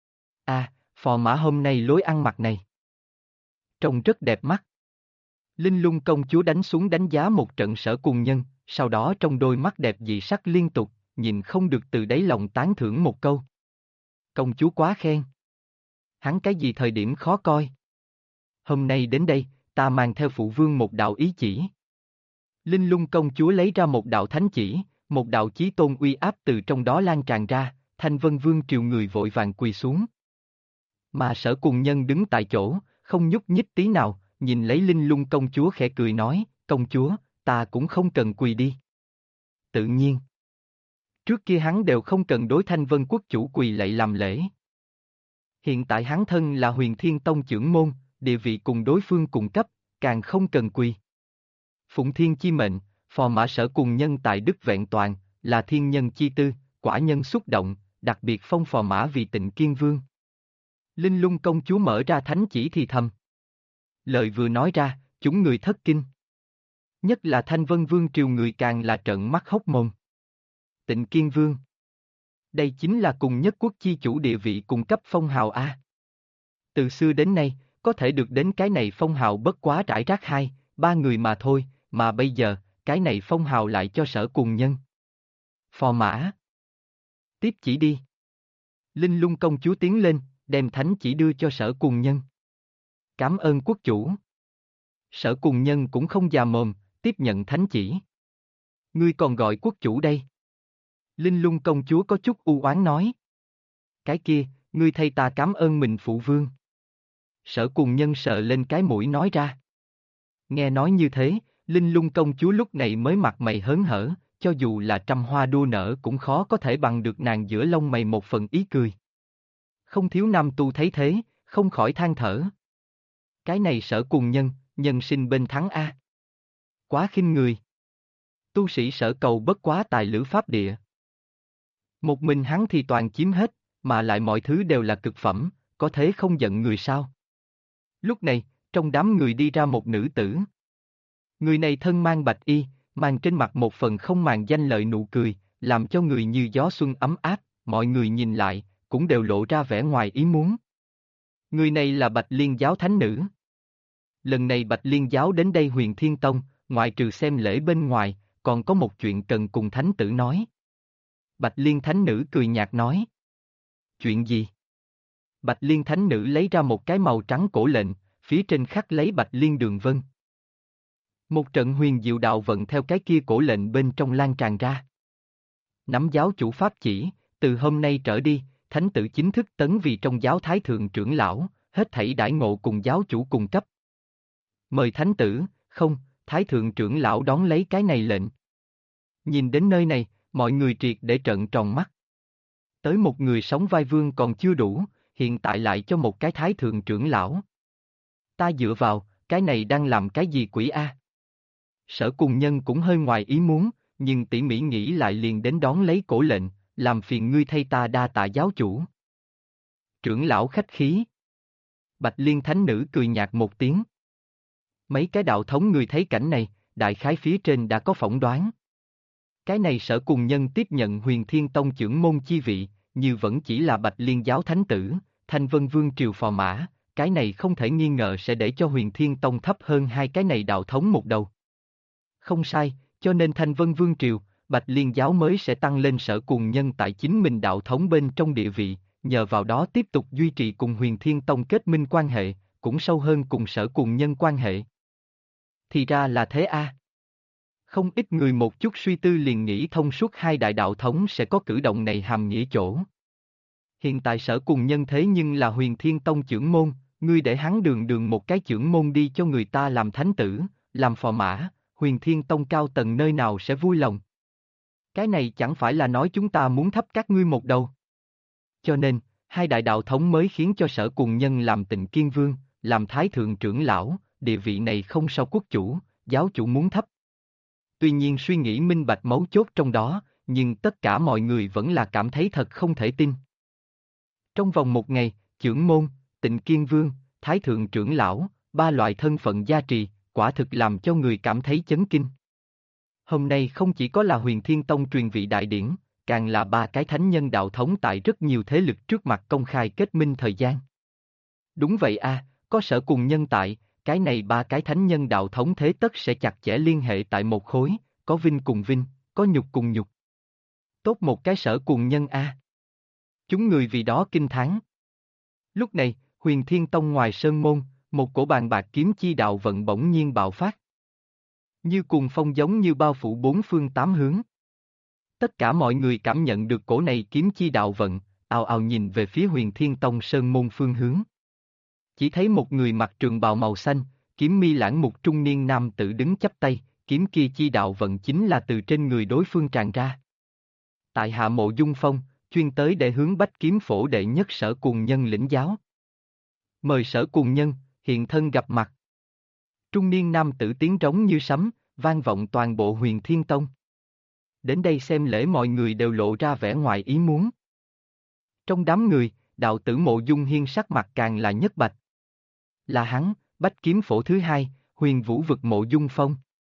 Phò mã hôm nay lối ăn mặc này. Trông rất đẹp mắt. Linh Lung công chúa đánh xuống đánh giá một trận Sở Cùng Nhân, sau đó trong đôi mắt đẹp dị sắc liên tục, nhìn không được từ đáy lòng tán thưởng một câu. Công chúa quá khen. Hắn cái gì thời điểm khó coi. Hôm nay đến đây, ta mang theo phụ vương một đạo ý chỉ. Linh Lung công chúa lấy ra một đạo thánh chỉ, một đạo chí tôn uy áp từ trong đó lan tràn ra, Thanh Vân Vương Triều người vội vàng quỳ xuống. Mà Sở Cùng Nhân đứng tại chỗ, không nhúc nhích tí nào, nhìn lấy Linh Lung công chúa khẽ cười nói, công chúa, ta cũng không cần quỳ đi. Tự nhiên. Trước kia hắn đều không cần đối Thanh Vân quốc chủ quỳ lạy làm lễ. Hiện tại hắn thân là Huyền Thiên Tông trưởng môn, địa vị cùng đối phương cùng cấp, càng không cần quỳ. Phụng thiên chi mệnh, phò mã Sở Cùng Nhân tại Đức Vẹn Toàn, là thiên nhân chi tư, quả nhân xúc động, đặc biệt phong phò mã vì Tịnh Kiên Vương. Linh Lung công chúa mở ra thánh chỉ thì thầm. Lời vừa nói ra, chúng người thất kinh. Nhất là Thanh Vân Vương Triều người càng là trợn mắt hốc mồm. Tịnh Kiên Vương. Đây chính là cùng nhất quốc chi chủ địa vị cùng cấp phong hào a. Từ xưa đến nay, có thể được đến cái này phong hào bất quá rải rác 2, 3 người mà thôi, mà bây giờ, cái này phong hào lại cho Sở Cùng Nhân. Phò mã. Tiếp chỉ đi. Linh Lung công chúa tiến lên, đem thánh chỉ đưa cho Sở Cùng Nhân. Cảm ơn quốc chủ. Sở Cùng Nhân cũng không già mồm, tiếp nhận thánh chỉ. Ngươi còn gọi quốc chủ đây. Linh Lung công chúa có chút u oán nói. Cái kia, ngươi thay ta cảm ơn mình phụ vương. Sở Cùng Nhân sợ lên cái mũi nói ra. Nghe nói như thế, Linh Lung công chúa lúc này mới mặt mày hớn hở, cho dù là trăm hoa đua nở cũng khó có thể bằng được nàng giữa lông mày một phần ý cười. Không thiếu nam tu thấy thế, không khỏi than thở. Cái này Sở Cùng Nhân, nhân sinh bên thắng A. Quá khinh người. Tu sĩ Sở cầu bất quá tài lữ pháp địa. Một mình hắn thì toàn chiếm hết, mà lại mọi thứ đều là cực phẩm, có thế không giận người sao? Lúc này, trong đám người đi ra một nữ tử. Người này thân mang bạch y, mang trên mặt một phần không màng danh lợi nụ cười, làm cho người như gió xuân ấm áp, mọi người nhìn lại, cũng đều lộ ra vẻ ngoài ý muốn. Người này là Bạch Liên giáo thánh nữ. Lần này Bạch Liên giáo đến đây Huyền Thiên Tông, ngoại trừ xem lễ bên ngoài, còn có một chuyện cần cùng thánh tử nói. Bạch Liên thánh nữ cười nhạt nói. Chuyện gì? Bạch Liên thánh nữ lấy ra một cái màu trắng cổ lệnh, phía trên khắc lấy Bạch Liên đường vân. Một trận huyền diệu đạo vận theo cái kia cổ lệnh bên trong lan tràn ra. Nắm giáo chủ pháp chỉ, từ hôm nay trở đi, thánh tử chính thức tấn vì trong giáo thái thượng trưởng lão, hết thảy đãi ngộ cùng giáo chủ cùng cấp. Mời thánh tử, không, thái thượng trưởng lão đón lấy cái này lệnh. Nhìn đến nơi này, mọi người triệt để trợn tròn mắt. Tới một người sống vai vương còn chưa đủ, hiện tại lại cho một cái thái thượng trưởng lão. Ta dựa vào, cái này đang làm cái gì quỷ a? Sở Cùng Nhân cũng hơi ngoài ý muốn, nhưng tỉ mỉ nghĩ lại liền đến đón lấy cổ lệnh, làm phiền ngươi thay ta đa tạ giáo chủ. Trưởng lão khách khí. Bạch Liên thánh nữ cười nhạt một tiếng. Mấy cái đạo thống người thấy cảnh này, đại khái phía trên đã có phỏng đoán. Cái này Sở Cùng Nhân tiếp nhận Huyền Thiên Tông trưởng môn chi vị, như vẫn chỉ là Bạch Liên giáo thánh tử, Thanh Vân Vương triều phò mã, cái này không thể nghi ngờ sẽ để cho Huyền Thiên Tông thấp hơn hai cái này đạo thống một đầu. Không sai, cho nên Thanh Vân Vương triều, Bạch Liên giáo mới sẽ tăng lên Sở Cùng Nhân tại chính mình đạo thống bên trong địa vị, nhờ vào đó tiếp tục duy trì cùng Huyền Thiên Tông kết minh quan hệ, cũng sâu hơn cùng Sở Cùng Nhân quan hệ. Thì ra là thế a. Không ít người một chút suy tư liền nghĩ thông suốt hai đại đạo thống sẽ có cử động này hàm nghĩa chỗ. Hiện tại Sở Cùng Nhân thế nhưng là Huyền Thiên Tông trưởng môn, ngươi để hắn đường đường một cái trưởng môn đi cho người ta làm thánh tử, làm phò mã, Huyền Thiên Tông cao tầng nơi nào sẽ vui lòng. Cái này chẳng phải là nói chúng ta muốn thấp các ngươi một đầu. Cho nên, hai đại đạo thống mới khiến cho Sở Cùng Nhân làm Tịnh Kiên Vương, làm Thái Thượng trưởng lão, địa vị này không sau quốc chủ, giáo chủ muốn thấp. Tuy nhiên suy nghĩ minh bạch mấu chốt trong đó, nhưng tất cả mọi người vẫn là cảm thấy thật không thể tin. Trong vòng một ngày, trưởng môn, Tịnh Kiên Vương, Thái Thượng trưởng lão, ba loại thân phận gia trì, quả thực làm cho người cảm thấy chấn kinh. Hôm nay không chỉ có là Huyền Thiên Tông truyền vị đại điển, càng là ba cái thánh nhân đạo thống tại rất nhiều thế lực trước mặt công khai kết minh thời gian. Đúng vậy a, có Sở Cùng Nhân tại, cái này ba cái thánh nhân đạo thống thế tất sẽ chặt chẽ liên hệ tại một khối, có vinh cùng vinh, có nhục cùng nhục. Tốt một cái Sở Cùng Nhân a. Chúng người vì đó kinh thán. Lúc này, Huyền Thiên Tông ngoài sơn môn, một cổ bàn bạc kiếm chi đạo vận bỗng nhiên bạo phát. Như cuồng phong giống như bao phủ bốn phương tám hướng. Tất cả mọi người cảm nhận được cổ này kiếm chi đạo vận, ào ào nhìn về phía Huyền Thiên Tông sơn môn phương hướng. Chỉ thấy một người mặc trường bào màu xanh, kiếm mi lãng mục trung niên nam tử đứng chắp tay, kiếm kia chi đạo vận chính là từ trên người đối phương tràn ra. Tại hạ Mộ Dung Phong, chuyên tới để hướng Bách Kiếm Phổ đệ nhất Sở Cùng Nhân lĩnh giáo. Mời Sở Cùng Nhân, hiện thân gặp mặt. Trung niên nam tử tiếng trống như sấm, vang vọng toàn bộ Huyền Thiên Tông. Đến đây xem lễ mọi người đều lộ ra vẻ ngoài ý muốn. Trong đám người, đạo tử Mộ Dung Hiên sắc mặt càng là nhất bạch. Là hắn, Bách Kiếm Phổ thứ hai, Huyền Vũ vực Mộ Dung Phong.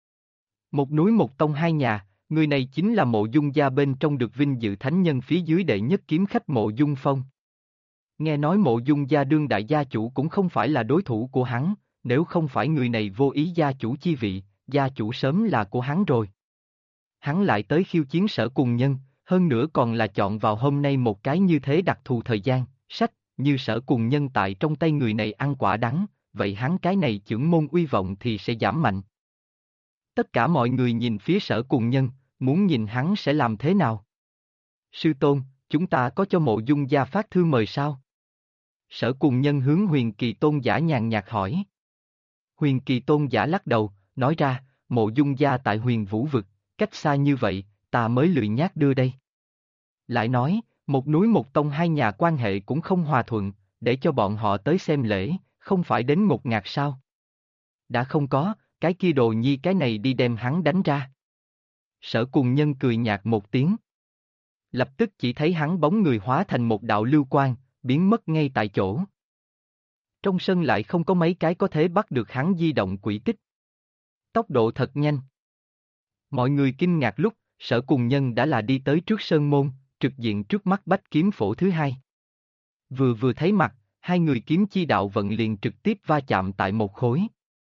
Một núi một tông hai nhà, người này chính là Mộ Dung gia bên trong được vinh dự thánh nhân phía dưới đệ nhất kiếm khách Mộ Dung Phong. Nghe nói Mộ Dung gia đương đại gia chủ cũng không phải là đối thủ của hắn, nếu không phải người này vô ý gia chủ chi vị, gia chủ sớm là của hắn rồi. Hắn lại tới khiêu chiến Sở Cùng Nhân, hơn nữa còn là chọn vào hôm nay một cái như thế đặc thù thời gian, sách, như Sở Cùng Nhân tại trong tay người này ăn quả đắng, vậy hắn cái này chưởng môn uy vọng thì sẽ giảm mạnh. Tất cả mọi người nhìn phía Sở Cùng Nhân, muốn nhìn hắn sẽ làm thế nào. Sư tôn, chúng ta có cho Mộ Dung gia phát thư mời sao? Sở Cùng Nhân hướng Huyền Kỳ Tôn giả nhàn nhạt hỏi. Huyền Kỳ Tôn giả lắc đầu, nói ra, Mộ Dung gia tại Huyền Vũ Vực, cách xa như vậy, ta mới lười nhác đưa đây. Lại nói, một núi một tông hai nhà quan hệ cũng không hòa thuận, để cho bọn họ tới xem lễ, không phải đến một ngạt sao? Đã không có, cái kia đồ nhi cái này đi đem hắn đánh ra. Sở Cùng Nhân cười nhạt một tiếng. Lập tức chỉ thấy hắn bóng người hóa thành một đạo lưu quang, biến mất ngay tại chỗ. Trong sân lại không có mấy cái có thể bắt được hắn di động quỹ tích. Tốc độ thật nhanh. Mọi người kinh ngạc lúc, Sở Cùng Nhân đã là đi tới trước sơn môn, trực diện trước mắt bách kiếm phổ thứ hai. Vừa thấy mặt, hai người kiếm chi đạo vận liền trực tiếp va chạm tại một khối.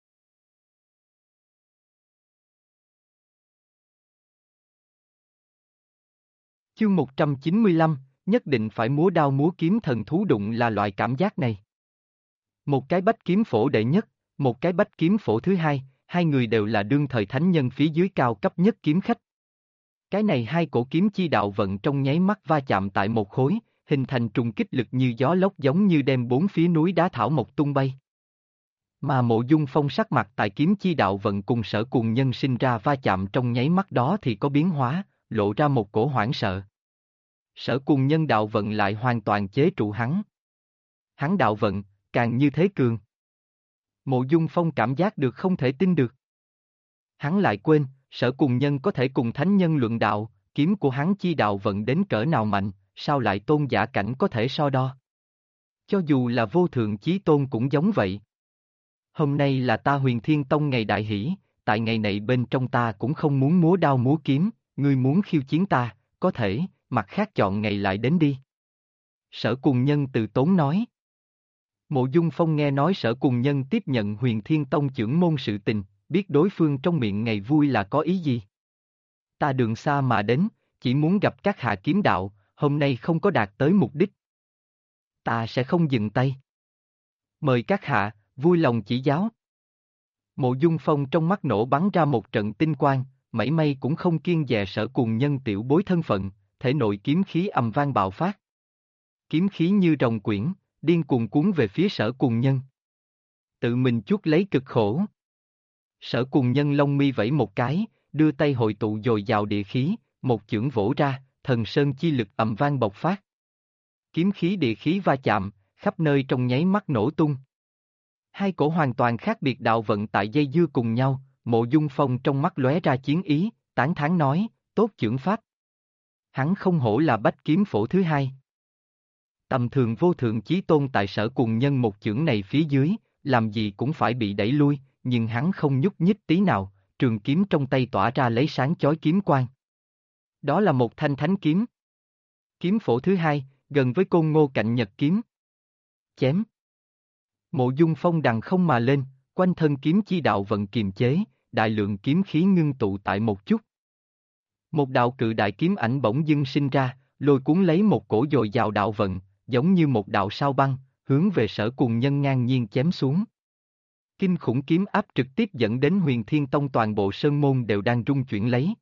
Chương 195, nhất định phải múa đao múa kiếm thần thú đụng là loại cảm giác này. Một cái bách kiếm phổ đệ nhất, một cái bách kiếm phổ thứ hai, hai người đều là đương thời thánh nhân phía dưới cao cấp nhất kiếm khách. Cái này hai cổ kiếm chi đạo vận trong nháy mắt va chạm tại một khối, hình thành trùng kích lực như gió lốc giống như đem bốn phía núi đá thảo mộc tung bay. Mà Mộ Dung Phong sắc mặt tại kiếm chi đạo vận cùng Sở Cùng Nhân sinh ra va chạm trong nháy mắt đó thì có biến hóa, lộ ra một cổ hoảng sợ. Sở Cùng Nhân đạo vận lại hoàn toàn chế trụ hắn. Hắn đạo vận, càng như thế cường. Mộ Dung Phong cảm giác được không thể tin được. Hắn lại quên, Sở Cùng Nhân có thể cùng thánh nhân luận đạo, kiếm của hắn chi đạo vận đến cỡ nào mạnh, sao lại tôn giả cảnh có thể so đo. Cho dù là vô thượng chí tôn cũng giống vậy. Hôm nay là ta Huyền Thiên Tông ngày đại hỷ, tại ngày này bên trong ta cũng không muốn múa đao múa kiếm, ngươi muốn khiêu chiến ta, có thể, mặt khác chọn ngày lại đến đi. Sở Cùng Nhân từ tốn nói. Mộ Dung Phong nghe nói Sở Cùng Nhân tiếp nhận Huyền Thiên Tông chưởng môn sự tình, biết đối phương trong miệng ngày vui là có ý gì. Ta đường xa mà đến, chỉ muốn gặp các hạ kiếm đạo, hôm nay không có đạt tới mục đích. Ta sẽ không dừng tay. Mời các hạ, vui lòng chỉ giáo. Mộ Dung Phong trong mắt nổ bắn ra một trận tinh quang, mảy may cũng không kiêng dè Sở Cùng Nhân tiểu bối thân phận, thể nội kiếm khí ầm vang bạo phát. Kiếm khí như rồng quyển, điên cuồng cuốn về phía Sở Cùng Nhân. Tự mình chuốc lấy cực khổ. Sở Cùng Nhân lông mi vẫy một cái, đưa tay hội tụ dồi dào địa khí, một chưởng vỗ ra, thần sơn chi lực ầm vang bộc phát. Kiếm khí địa khí va chạm, khắp nơi trong nháy mắt nổ tung. Hai cổ hoàn toàn khác biệt đạo vận tại dây dưa cùng nhau, Mộ Dung Phong trong mắt lóe ra chiến ý, tán thán nói, tốt chưởng pháp. Hắn không hổ là bách kiếm phổ thứ hai. Tầm thường vô thượng chí tôn tại Sở Cùng Nhân một chưởng này phía dưới, làm gì cũng phải bị đẩy lui, nhưng hắn không nhúc nhích tí nào, trường kiếm trong tay tỏa ra lấy sáng chói kiếm quang. Đó là một thanh thánh kiếm. Kiếm phổ thứ hai, gần với Côn Ngô Cạnh Nhật kiếm. Chém. Mộ Dung Phong đằng không mà lên, quanh thân kiếm chi đạo vận kiềm chế, đại lượng kiếm khí ngưng tụ tại một chút. Một đạo cự đại kiếm ảnh bỗng dưng sinh ra, lôi cuốn lấy một cổ dồi dào đạo vận, giống như một đạo sao băng, hướng về Sở Cùng Nhân ngang nhiên chém xuống. Kinh khủng kiếm áp trực tiếp dẫn đến Huyền Thiên Tông toàn bộ sơn môn đều đang rung chuyển lấy.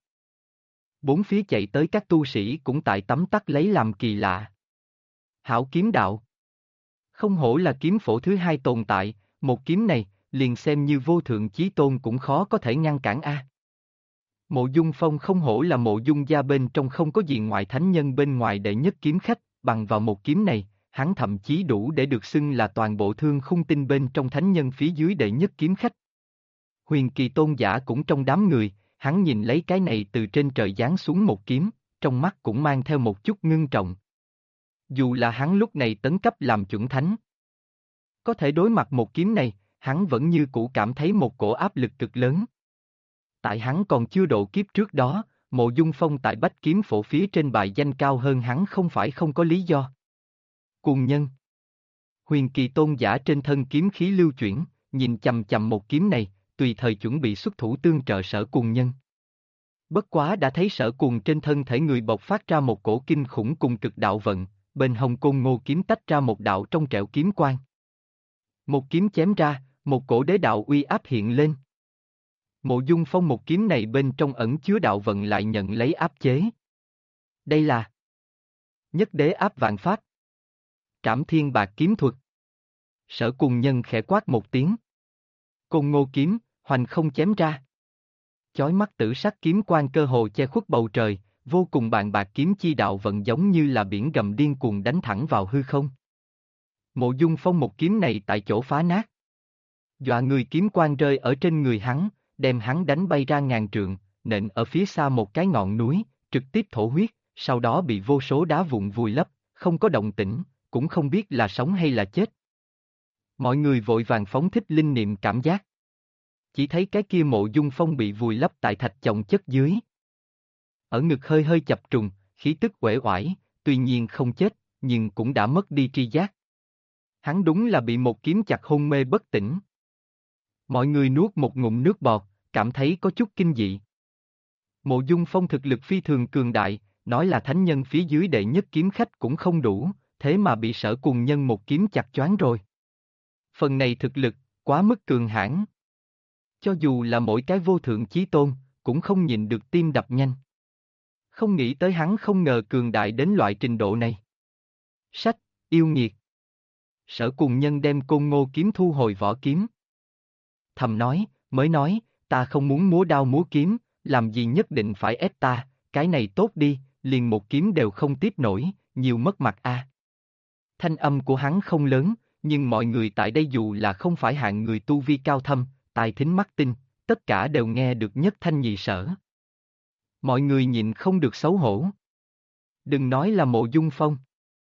Bốn phía chạy tới các tu sĩ cũng tại tấm tắc lấy làm kỳ lạ. Hảo kiếm đạo. Không hổ là kiếm phổ thứ hai tồn tại, một kiếm này, liền xem như vô thượng chí tôn cũng khó có thể ngăn cản a. Mộ Dung Phong không hổ là Mộ Dung gia bên trong không có gì ngoại thánh nhân bên ngoài đệ nhất kiếm khách, bằng vào một kiếm này, hắn thậm chí đủ để được xưng là toàn bộ thương khung tinh bên trong thánh nhân phía dưới đệ nhất kiếm khách. Huyền Kỳ Tôn giả cũng trong đám người, hắn nhìn lấy cái này từ trên trời giáng xuống một kiếm, trong mắt cũng mang theo một chút ngưng trọng. Dù là hắn lúc này tấn cấp làm chuẩn thánh, có thể đối mặt một kiếm này, hắn vẫn như cũ cảm thấy một cổ áp lực cực lớn. Tại hắn còn chưa độ kiếp trước đó, Mộ Dung Phong tại bách kiếm phổ phía trên bài danh cao hơn hắn không phải không có lý do. Cuồng nhân. Huyền Kỳ Tôn giả trên thân kiếm khí lưu chuyển, nhìn chằm chằm một kiếm này, tùy thời chuẩn bị xuất thủ tương trợ Sở Cuồng Nhân. Bất quá đã thấy Sở Cuồng trên thân thể người bộc phát ra một cổ kinh khủng cùng cực đạo vận, bên hông Côn Ngô kiếm tách ra một đạo trong trẻo kiếm quang. Một kiếm chém ra, một cổ đế đạo uy áp hiện lên. Mộ Dung Phong một kiếm này bên trong ẩn chứa đạo vận lại nhận lấy áp chế. Đây là Nhất Đế áp vạn pháp. Trảm Thiên Bạc kiếm thuật. Sở Cuồng Nhân khẽ quát một tiếng. Côn Ngô kiếm, hoành không chém ra. Chói mắt tử sắc kiếm quang cơ hồ che khuất bầu trời, vô cùng bàn bạc kiếm chi đạo vận giống như là biển gầm điên cuồng đánh thẳng vào hư không. Mộ Dung Phong một kiếm này tại chỗ phá nát. Dọa người kiếm quang rơi ở trên người hắn, đem hắn đánh bay ra ngàn trượng, nện ở phía xa một cái ngọn núi, trực tiếp thổ huyết, sau đó bị vô số đá vụn vùi lấp, không có động tĩnh, cũng không biết là sống hay là chết. Mọi người vội vàng phóng thích linh niệm cảm giác. Chỉ thấy cái kia Mộ Dung Phong bị vùi lấp tại thạch chồng chất dưới. Ở ngực hơi hơi chập trùng, khí tức uể oải, tuy nhiên không chết, nhưng cũng đã mất đi tri giác. Hắn đúng là bị một kiếm chặt hôn mê bất tỉnh. Mọi người nuốt một ngụm nước bọt, cảm thấy có chút kinh dị. Mộ Dung Phong thực lực phi thường cường đại, nói là thánh nhân phía dưới đệ nhất kiếm khách cũng không đủ, thế mà bị Sở Cuồng Nhân một kiếm chặt choáng rồi. Phần này thực lực, quá mức cường hãn. Cho dù là mỗi cái vô thượng chí tôn, cũng không nhìn được tim đập nhanh. Không nghĩ tới hắn không ngờ cường đại đến loại trình độ này. Sách, yêu nghiệt. Sở Cuồng Nhân đem Côn Ngô kiếm thu hồi vỏ kiếm. Thầm nói, mới nói, ta không muốn múa đao múa kiếm, làm gì nhất định phải ép ta, cái này tốt đi, liền một kiếm đều không tiếp nổi, nhiều mất mặt a. Thanh âm của hắn không lớn, nhưng mọi người tại đây dù là không phải hạng người tu vi cao thâm, tài thính mắt tinh, tất cả đều nghe được nhất thanh nhị sở. Mọi người nhịn không được xấu hổ. Đừng nói là Mộ Dung Phong.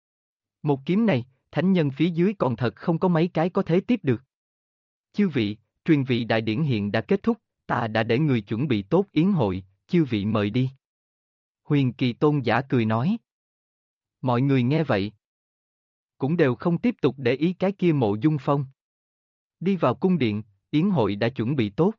Một kiếm này, thánh nhân phía dưới còn thật không có mấy cái có thể tiếp được. Chư vị, truyền vị đại điển hiện đã kết thúc, ta đã để người chuẩn bị tốt yến hội, chư vị mời đi. Huyền Kỳ Tôn giả cười nói. Mọi người nghe vậy, cũng đều không tiếp tục để ý cái kia Mộ Dung Phong. Đi vào cung điện, yến hội đã chuẩn bị tốt.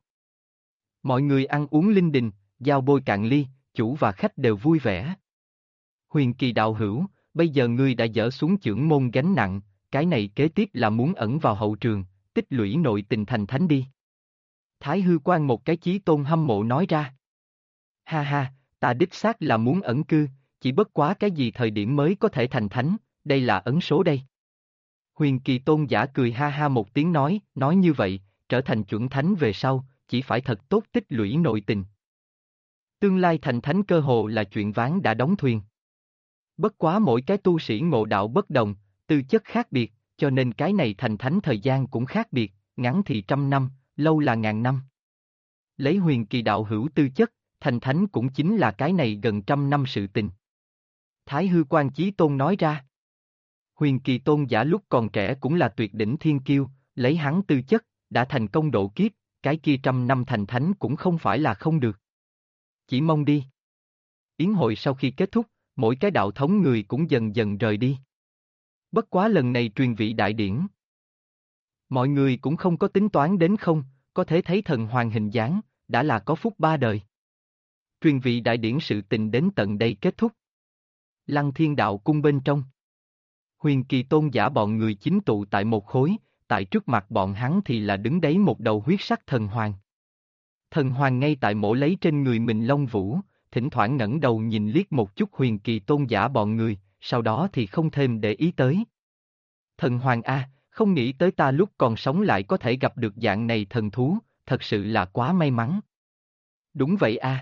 Mọi người ăn uống linh đình, giao bôi cạn ly, chủ và khách đều vui vẻ. Huyền Kỳ đạo hữu, bây giờ ngươi đã dỡ xuống chưởng môn gánh nặng, cái này kế tiếp là muốn ẩn vào hậu trường, tích lũy nội tình thành thánh đi. Thái Hư Quan một cái chí tôn hâm mộ nói ra. Ha ha, ta đích xác là muốn ẩn cư, chỉ bất quá cái gì thời điểm mới có thể thành thánh, đây là ấn số đây. Huyền Kỳ Tôn giả cười ha ha một tiếng nói như vậy, trở thành chuẩn thánh về sau, chỉ phải thật tốt tích lũy nội tình. Tương lai thành thánh cơ hồ là chuyện ván đã đóng thuyền. Bất quá mỗi cái tu sĩ ngộ đạo bất đồng, tư chất khác biệt, cho nên cái này thành thánh thời gian cũng khác biệt, ngắn thì 100 năm, lâu là 1000 năm. Lấy Huyền Kỳ đạo hữu tư chất, thành thánh cũng chính là cái này gần 100 năm sự tình. Thái Hư Quan Chí Tôn nói ra. Huyền Kỳ Tôn giả lúc còn trẻ cũng là tuyệt đỉnh thiên kiêu, lấy hắn tư chất, đã thành công độ kiếp, cái kia 100 năm thành thánh cũng không phải là không được. Chỉ mong đi. Yến hội sau khi kết thúc, mỗi cái đạo thống người cũng dần dần rời đi. Bất quá lần này truyền vị đại điển. Mọi người cũng không có tính toán đến không, có thể thấy thần hoàng hình dáng, đã là có phúc 3 đời. Truyền vị đại điển sự tình đến tận đây kết thúc. Lăng Thiên Đạo cung bên trong. Huyền Kỳ Tôn giả bọn người chính tụ tại một khối, tại trước mặt bọn hắn thì là đứng đấy một đầu huyết sắc thần hoàng. Thần hoàng ngay tại mổ lấy trên người mình lông vũ, thỉnh thoảng ngẩng đầu nhìn liếc một chút Huyền Kỳ Tôn giả bọn người, sau đó thì không thêm để ý tới. Thần hoàng a, không nghĩ tới ta lúc còn sống lại có thể gặp được dạng này thần thú, thật sự là quá may mắn. Đúng vậy a.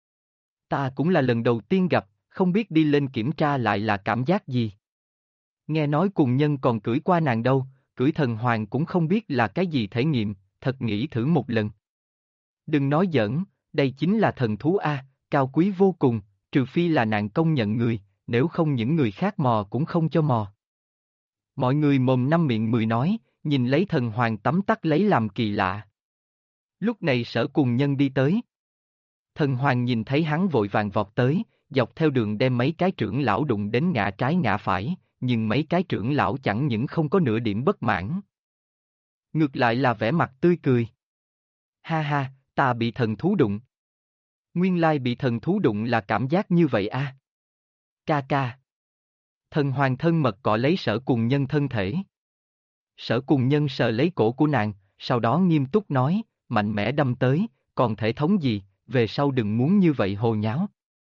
Ta cũng là lần đầu tiên gặp, không biết đi lên kiểm tra lại là cảm giác gì. Nghe nói cùng nhân còn cưỡi qua nàng đâu, cưỡi thần hoàng cũng không biết là cái gì thể nghiệm, thật nghĩ thử một lần. Đừng nói giỡn, đây chính là thần thú a, cao quý vô cùng, trừ phi là nàng công nhận người, nếu không những người khác mò cũng không cho mò. Mọi người mồm năm miệng mười nói, nhìn lấy thần hoàng tấm tắc lấy làm kỳ lạ. Lúc này Sở Cuồng Nhân đi tới. Thần hoàng nhìn thấy hắn vội vàng vọt tới, dọc theo đường đem mấy cái trưởng lão đụng đến ngã trái ngã phải, nhưng mấy cái trưởng lão chẳng những không có nửa điểm bất mãn. Ngược lại là vẻ mặt tươi cười. Ha ha, ta bị thần thú đụng. Nguyên lai bị thần thú đụng là cảm giác như vậy a. Ca ca. Thần hoàng thân mật cọ lấy Sở Cùng Nhân thân thể. Sở Cùng Nhân sờ lấy cổ của nàng, sau đó nghiêm túc nói, mạnh mẽ đâm tới, còn thể thống gì, về sau đừng muốn như vậy hồ nháo.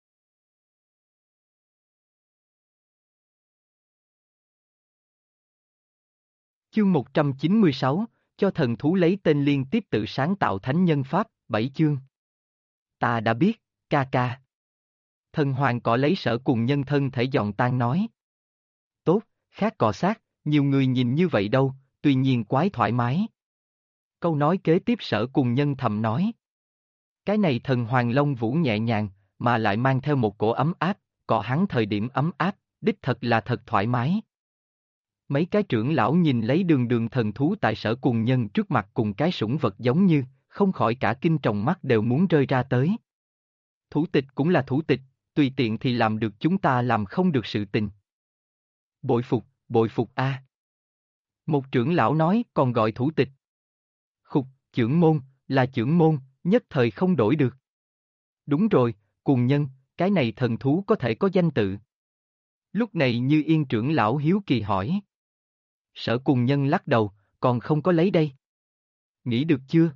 Chương 196, cho thần thú lấy tên liên tiếp tự sáng tạo thánh nhân pháp, 7 chương. Ta đã biết, ca ca. Thần hoàng cọ lấy Sở Cùng Nhân thân thể giòn tan nói. Tốt, khác cọ sát, nhiều người nhìn như vậy đâu, tuy nhiên quái thoải mái. Câu nói kế tiếp Sở Cùng Nhân thầm nói. Cái này thần hoàng long vũ nhẹ nhàng, mà lại mang theo một cổ ấm áp, cọ hắn thời điểm ấm áp, đích thật là thật thoải mái. Mấy cái trưởng lão nhìn lấy đường đường thần thú tại Sở Cùng Nhân trước mặt cùng cái sủng vật giống như, không khỏi cả kinh tròng mắt đều muốn rơi ra tới. Thủ tịch cũng là thủ tịch, tùy tiện thì làm được chúng ta làm không được sự tình. Bội phục a. Một trưởng lão nói còn gọi thủ tịch. Khục, trưởng môn, là trưởng môn, nhất thời không đổi được. Đúng rồi, Cùng Nhân, cái này thần thú có thể có danh tự. Lúc này Như Yên trưởng lão hiếu kỳ hỏi. Sở Cùng Nhân lắc đầu, còn không có lấy đây. Nghĩ được chưa?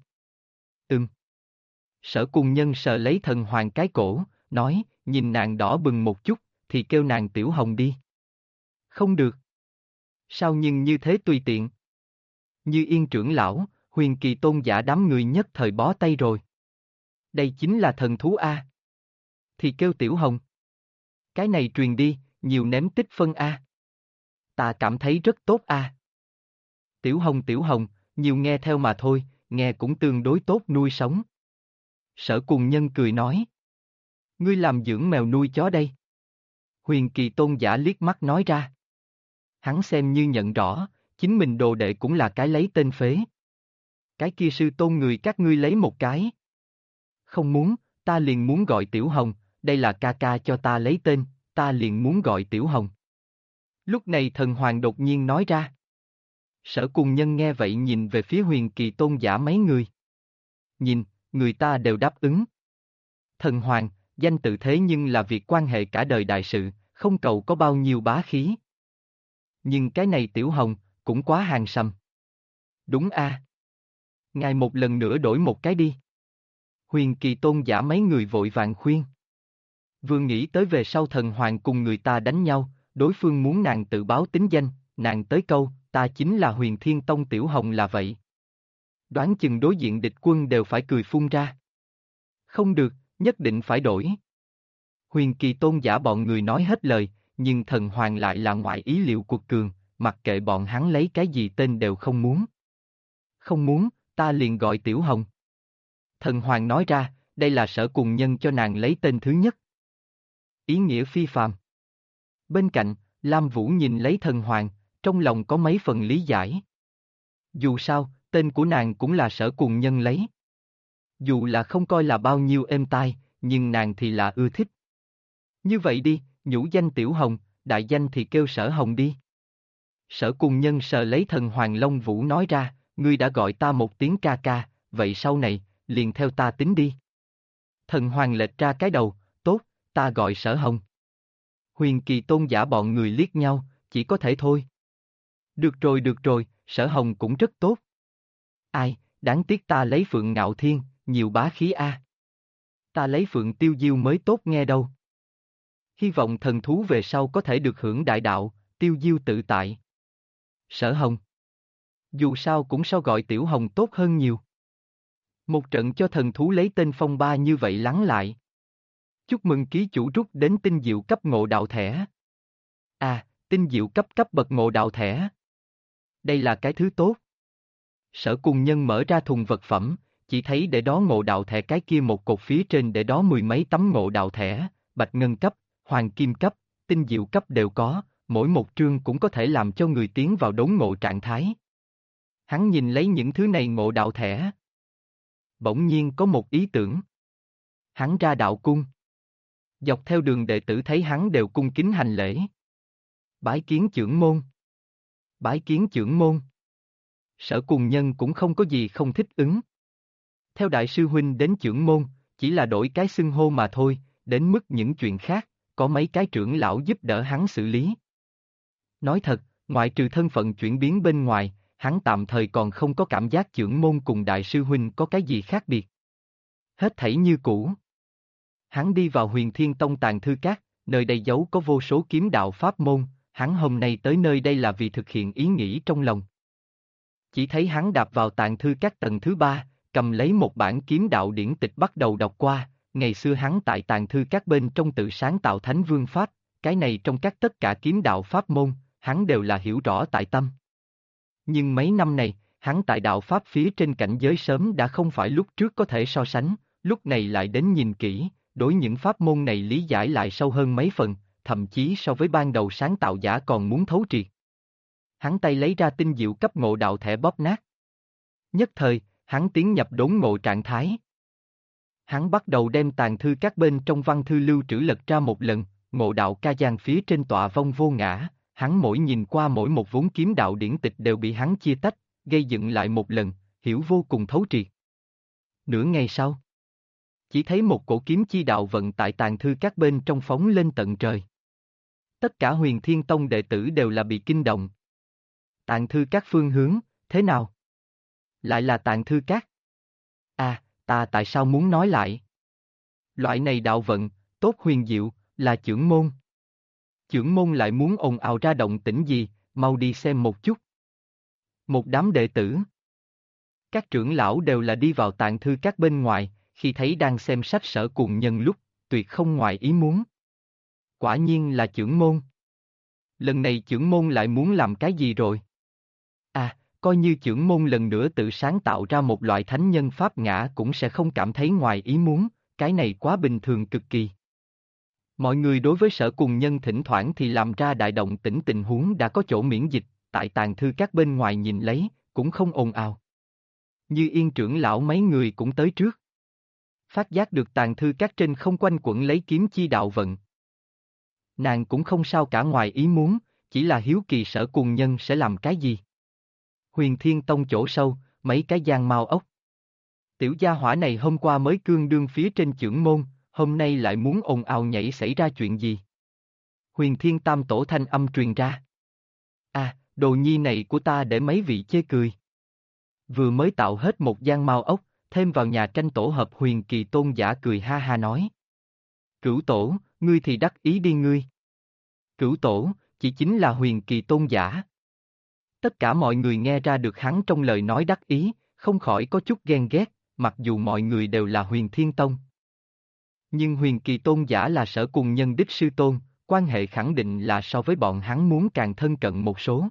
Sở Cùng Nhân sờ lấy thần hoàng cái cổ, nói, nhìn nàng đỏ bừng một chút, thì kêu nàng Tiểu Hồng đi. Không được. Sao nhưng như thế tùy tiện? Như Yên trưởng lão, Huyền Kỳ tôn giả đám người nhất thời bó tay rồi. Đây chính là thần thú A. Thì kêu Tiểu Hồng. Cái này truyền đi, nhiều ném tích phân A. Ta cảm thấy rất tốt A. Tiểu Hồng, nhiều nghe theo mà thôi, nghe cũng tương đối tốt nuôi sống. Sở Cùng Nhân cười nói. Ngươi làm dưỡng mèo nuôi chó đây. Huyền Kỳ tôn giả liếc mắt nói ra. Hắn xem như nhận rõ, chính mình đồ đệ cũng là cái lấy tên phế. Cái kia sư tôn người các ngươi lấy một cái. Không muốn, ta liền muốn gọi Tiểu Hồng, đây là ca ca cho ta lấy tên, ta liền muốn gọi Tiểu Hồng. Lúc này thần hoàng đột nhiên nói ra. Sở Cùng Nhân nghe vậy nhìn về phía Huyền Kỳ tôn giả mấy người. Nhìn, người ta đều đáp ứng. Thần hoàng, danh tự thế nhưng là việc quan hệ cả đời đại sự, không cầu có bao nhiêu bá khí. Nhưng cái này Tiểu Hồng, cũng quá hàng sầm. Đúng a. Ngài một lần nữa đổi một cái đi. Huyền Kỳ tôn giả mấy người vội vàng khuyên. Vừa nghĩ tới về sau thần hoàng cùng người ta đánh nhau, đối phương muốn nàng tự báo tính danh, nàng tới câu, ta chính là Huyền Thiên Tông Tiểu Hồng là vậy. Đoán chừng đối diện địch quân đều phải cười phun ra. Không được, nhất định phải đổi. Huyền Kỳ tôn giả bọn người nói hết lời, nhưng thần hoàng lại là ngoại ý liệu cuộc cường, mặc kệ bọn hắn lấy cái gì tên đều không muốn. Không muốn, ta liền gọi Tiểu Hồng. Thần hoàng nói ra, đây là Sở Cùng Nhân cho nàng lấy tên thứ nhất. Ý nghĩa phi phàm. Bên cạnh, Lam Vũ nhìn lấy thần hoàng, trong lòng có mấy phần lý giải. Dù sao, tên của nàng cũng là Sở Cùng Nhân lấy. Dù là không coi là bao nhiêu êm tai, nhưng nàng thì là ưa thích. Như vậy đi, nhũ danh Tiểu Hồng, đại danh thì kêu Sở Hồng đi. Sở Cùng Nhân sờ lấy thần hoàng Long Vũ nói ra, ngươi đã gọi ta một tiếng ca ca, vậy sau này, liền theo ta tính đi. Thần hoàng lệch ra cái đầu, tốt, ta gọi Sở Hồng. Huyền Kỳ tôn giả bọn người liếc nhau, chỉ có thể thôi. Được rồi, Sở Hồng cũng rất tốt. Ai, đáng tiếc ta lấy Phượng Ngạo Thiên, nhiều bá khí a. Ta lấy Phượng Tiêu Diêu mới tốt nghe đâu. Hy vọng thần thú về sau có thể được hưởng đại đạo, Tiêu Diêu tự tại. Sở Hồng. Dù sao cũng sao gọi Tiểu Hồng tốt hơn nhiều. Một trận cho thần thú lấy tên phong ba như vậy lắng lại. Chúc mừng ký chủ rút đến tinh diệu cấp ngộ đạo thẻ. À, tinh diệu cấp bậc ngộ đạo thẻ. Đây là cái thứ tốt. Sở Cùng Nhân mở ra thùng vật phẩm, chỉ thấy để đó ngộ đạo thẻ cái kia một cột phía trên để đó mười mấy tấm ngộ đạo thẻ, bạch ngân cấp, hoàng kim cấp, tinh diệu cấp đều có, mỗi một trương cũng có thể làm cho người tiến vào đốn ngộ trạng thái. Hắn nhìn lấy những thứ này ngộ đạo thẻ. Bỗng nhiên có một ý tưởng. Hắn ra đạo cung. Dọc theo đường đệ tử thấy hắn đều cung kính hành lễ. Bái kiến chưởng môn. Bái kiến chưởng môn. Sở Cùng Nhân cũng không có gì không thích ứng. Theo đại sư huynh đến chưởng môn, chỉ là đổi cái xưng hô mà thôi, đến mức những chuyện khác, có mấy cái trưởng lão giúp đỡ hắn xử lý. Nói thật, ngoại trừ thân phận chuyển biến bên ngoài, hắn tạm thời còn không có cảm giác chưởng môn cùng đại sư huynh có cái gì khác biệt. Hết thảy như cũ. Hắn đi vào Huyền Thiên Tông tàng thư các, nơi đây giấu có vô số kiếm đạo pháp môn, hắn hôm nay tới nơi đây là vì thực hiện ý nghĩ trong lòng. Chỉ thấy hắn đạp vào tàng thư các tầng thứ 3, cầm lấy một bản kiếm đạo điển tịch bắt đầu đọc qua, ngày xưa hắn tại tàng thư các bên trong tự sáng tạo Thánh Vương Pháp, cái này trong các tất cả kiếm đạo pháp môn, hắn đều là hiểu rõ tại tâm. Nhưng mấy năm này, hắn tại đạo Pháp phía trên cảnh giới sớm đã không phải lúc trước có thể so sánh, lúc này lại đến nhìn kỹ, đối những pháp môn này lý giải lại sâu hơn mấy phần, thậm chí so với ban đầu sáng tạo giả còn muốn thấu triệt. Hắn tay lấy ra tinh diệu cấp ngộ đạo thẻ bóp nát. Nhất thời, hắn tiến nhập đốn ngộ trạng thái. Hắn bắt đầu đem tàng thư các bên trong văn thư lưu trữ lật ra một lần, ngộ đạo ca giang phía trên tọa vong vô ngã, hắn mỗi nhìn qua mỗi một vốn kiếm đạo điển tịch đều bị hắn chia tách, gây dựng lại một lần, hiểu vô cùng thấu triệt. Nửa ngày sau, chỉ thấy một cổ kiếm chi đạo vận tại tàng thư các bên trong phóng lên tận trời. Tất cả Huyền Thiên Tông đệ tử đều là bị kinh động. Tàng thư các phương hướng, thế nào? Lại là tàng thư các. À, ta tại sao muốn nói lại? Loại này đạo vận, tốt huyền diệu, là chưởng môn. Chưởng môn lại muốn ồn ào ra động tĩnh gì, mau đi xem một chút. Một đám đệ tử. Các trưởng lão đều là đi vào tàng thư các bên ngoài, khi thấy đang xem sách Sở Cùng Nhân lúc, tuyệt không ngoài ý muốn. Quả nhiên là chưởng môn. Lần này chưởng môn lại muốn làm cái gì rồi? À, coi như chưởng môn lần nữa tự sáng tạo ra một loại thánh nhân pháp ngã cũng sẽ không cảm thấy ngoài ý muốn, cái này quá bình thường cực kỳ. Mọi người đối với Sở Cùng Nhân thỉnh thoảng thì làm ra đại động tĩnh tình huống đã có chỗ miễn dịch, tại tàng thư các bên ngoài nhìn lấy, cũng không ồn ào. Như Yên trưởng lão mấy người cũng tới trước. Phát giác được tàng thư các trên không quanh quẩn lấy kiếm chi đạo vận. Nàng cũng không sao cả ngoài ý muốn, chỉ là hiếu kỳ Sở Cùng Nhân sẽ làm cái gì. Huyền Thiên Tông chỗ sâu, mấy cái giang mao ốc. Tiểu gia hỏa này hôm qua mới cương đương phía trên chưởng môn, hôm nay lại muốn ồn ào nhảy xảy ra chuyện gì? Huyền Thiên Tam tổ thanh âm truyền ra. À, đồ nhi này của ta để mấy vị chê cười. Vừa mới tạo hết một giang mao ốc, thêm vào nhà tranh tổ hợp Huyền Kỳ Tôn giả cười ha ha nói. Cửu tổ, ngươi thì đắc ý đi ngươi. Cửu tổ, chỉ chính là Huyền Kỳ Tôn giả. Tất cả mọi người nghe ra được hắn trong lời nói đắc ý, không khỏi có chút ghen ghét, mặc dù mọi người đều là Huyền Thiên Tông. Nhưng Huyền Kỳ Tôn giả là Sở Cùng Nhân đích sư tôn, quan hệ khẳng định là so với bọn hắn muốn càng thân cận một số.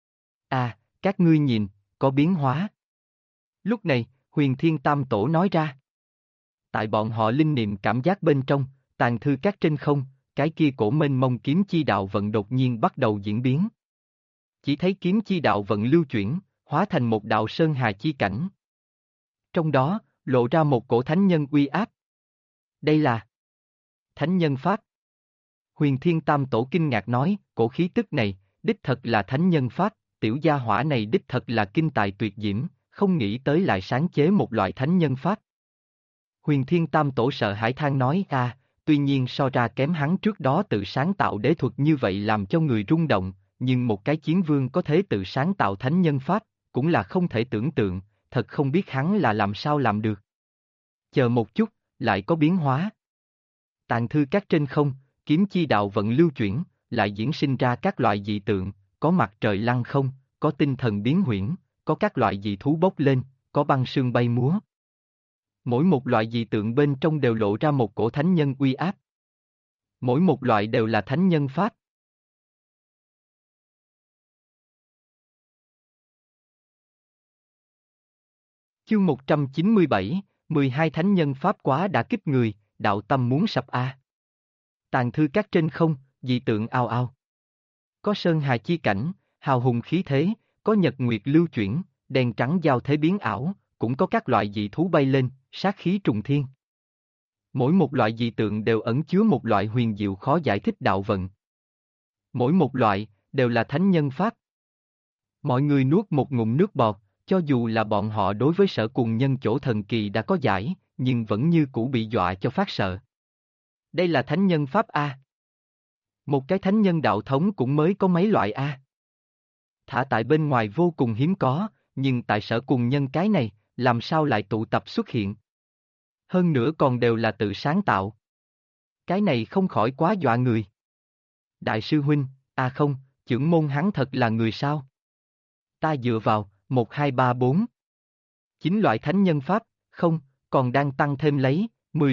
À, các ngươi nhìn, có biến hóa. Lúc này, Huyền Thiên Tam Tổ nói ra. Tại bọn họ linh niệm cảm giác bên trong, tàng thư các trên không, cái kia cổ mênh mông kiếm chi đạo vận đột nhiên bắt đầu diễn biến. Chỉ thấy kiếm chi đạo vận lưu chuyển, hóa thành một đạo sơn hà chi cảnh. Trong đó, lộ ra một cổ thánh nhân uy áp. Đây là Thánh Nhân Pháp. Huyền Thiên Tam Tổ kinh ngạc nói, cổ khí tức này, đích thật là Thánh Nhân Pháp, tiểu gia hỏa này đích thật là kinh tài tuyệt diễm, không nghĩ tới lại sáng chế một loại Thánh Nhân Pháp. Huyền Thiên Tam Tổ sợ hãi than nói, tuy nhiên so ra kém hắn trước đó tự sáng tạo đế thuật như vậy làm cho người rung động, nhưng một cái chiến vương có thể tự sáng tạo Thánh Nhân Pháp, cũng là không thể tưởng tượng, thật không biết hắn là làm sao làm được. Chờ một chút, lại có biến hóa. Tàng thư các trên không, kiếm chi đạo vận lưu chuyển, lại diễn sinh ra các loại dị tượng, có mặt trời lăng không, có tinh thần biến huyễn, có các loại dị thú bốc lên, có băng sương bay múa. Mỗi một loại dị tượng bên trong đều lộ ra một cổ thánh nhân uy áp. Mỗi một loại đều là thánh nhân pháp. Chương 197, 12 thánh nhân pháp quá đã kích người, đạo tâm muốn sập a. Tàng thư các trên không, dị tượng ao ao. Có sơn hà chi cảnh, hào hùng khí thế, có nhật nguyệt lưu chuyển, đen trắng giao thế biến ảo, cũng có các loại dị thú bay lên, sát khí trùng thiên. Mỗi một loại dị tượng đều ẩn chứa một loại huyền diệu khó giải thích đạo vận. Mỗi một loại đều là thánh nhân pháp. Mọi người nuốt một ngụm nước bọt, cho dù là bọn họ đối với Sở Cùng Nhân chỗ thần kỳ đã có giải, nhưng vẫn như cũ bị dọa cho phát sợ. Đây là thánh nhân pháp A. Một cái thánh nhân đạo thống cũng mới có mấy loại A. Thả tại bên ngoài vô cùng hiếm có, nhưng tại Sở Cùng Nhân cái này, làm sao lại tụ tập xuất hiện? Hơn nữa còn đều là tự sáng tạo. Cái này không khỏi quá dọa người. Đại sư huynh, không, chưởng môn hắn thật là người sao? Ta dựa vào, 1 2 3 4. 9 loại thánh nhân pháp, không, còn đang tăng thêm lấy,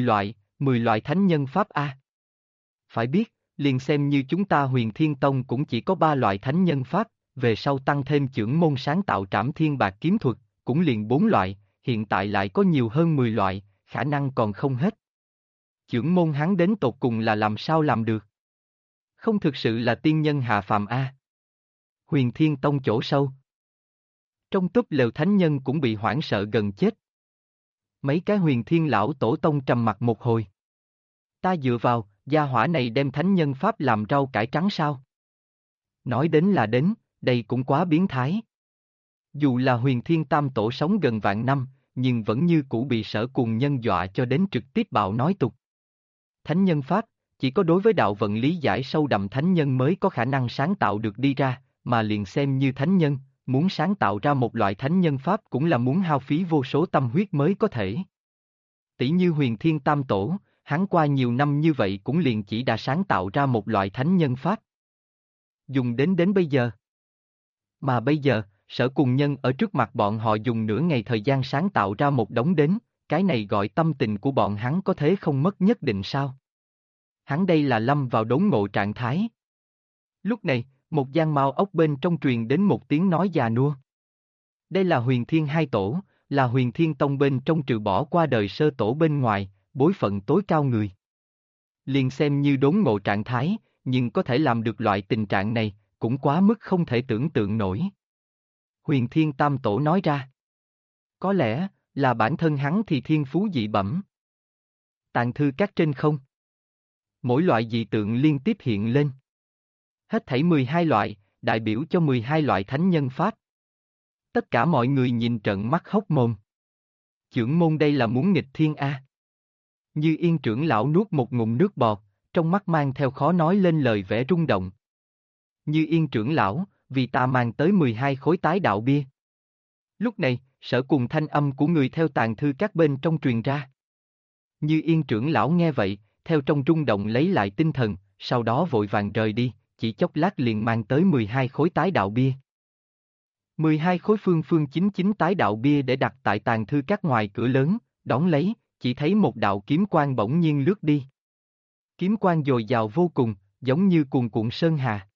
10 loại thánh nhân pháp A. Phải biết, liền xem như chúng ta Huyền Thiên Tông cũng chỉ có 3 loại thánh nhân pháp, về sau tăng thêm chưởng môn sáng tạo Trảm Thiên Bạc kiếm thuật, cũng liền 4 loại, hiện tại lại có nhiều hơn 10 loại, khả năng còn không hết. Chưởng môn hắn đến tột cùng là làm sao làm được? Không thực sự là tiên nhân hạ phàm A. Huyền Thiên Tông chỗ sâu. Trong túp lều thánh nhân cũng bị hoảng sợ gần chết. Mấy cái Huyền Thiên lão tổ tông trầm mặt một hồi. Ta dựa vào, gia hỏa này đem thánh nhân pháp làm rau cải trắng sao? Nói đến là đến, đây cũng quá biến thái. Dù là Huyền Thiên Tam tổ sống gần vạn năm, nhưng vẫn như cũ bị Sở Cùng Nhân dọa cho đến trực tiếp bạo nói tục. Thánh nhân pháp, chỉ có đối với đạo vận lý giải sâu đậm thánh nhân mới có khả năng sáng tạo được đi ra, mà liền xem như thánh nhân, muốn sáng tạo ra một loại thánh nhân pháp cũng là muốn hao phí vô số tâm huyết mới có thể. Tỷ như Huyền Thiên Tam Tổ, hắn qua nhiều năm như vậy cũng liền chỉ đã sáng tạo ra một loại thánh nhân pháp. Dùng đến bây giờ. Mà bây giờ, Sở Cùng Nhân ở trước mặt bọn họ dùng nửa ngày thời gian sáng tạo ra một đống đến, cái này gọi tâm tình của bọn hắn có thế không mất nhất định sao? Hắn đây là lâm vào đốn ngộ trạng thái. Lúc này, một gian mao ốc bên trong truyền đến một tiếng nói già nua. Đây là Huyền Thiên hai tổ, là Huyền Thiên Tông bên trong trừ bỏ qua đời sơ tổ bên ngoài, bối phận tối cao người. Liền xem như đốn ngộ trạng thái, nhưng có thể làm được loại tình trạng này, cũng quá mức không thể tưởng tượng nổi. Huyền Thiên Tam Tổ nói ra. Có lẽ, là bản thân hắn thì thiên phú dị bẩm. Tàng thư các trên không. Mỗi loại dị tượng liên tiếp hiện lên. Hết thảy 12 loại, đại biểu cho 12 loại thánh nhân pháp. Tất cả mọi người nhìn trợn mắt hốc mồm. Chưởng môn đây là muốn nghịch thiên A. Như Yên trưởng lão nuốt một ngụm nước bọt, trong mắt mang theo khó nói lên lời vẻ rung động. Như Yên trưởng lão, vì ta mang tới 12 khối tái đạo bia. Lúc này, Sở Cùng thanh âm của người theo tàng thư các bên trong truyền ra. Như Yên trưởng lão nghe vậy, theo trong rung động lấy lại tinh thần, sau đó vội vàng rời đi, chỉ chốc lát liền mang tới 12 khối tái đạo bia. 12 khối phương chính chính tái đạo bia để đặt tại tàng thư các ngoài cửa lớn, đón lấy, chỉ thấy một đạo kiếm quang bỗng nhiên lướt đi. Kiếm quang dồi dào vô cùng, giống như cuồn cuộn sơn hà.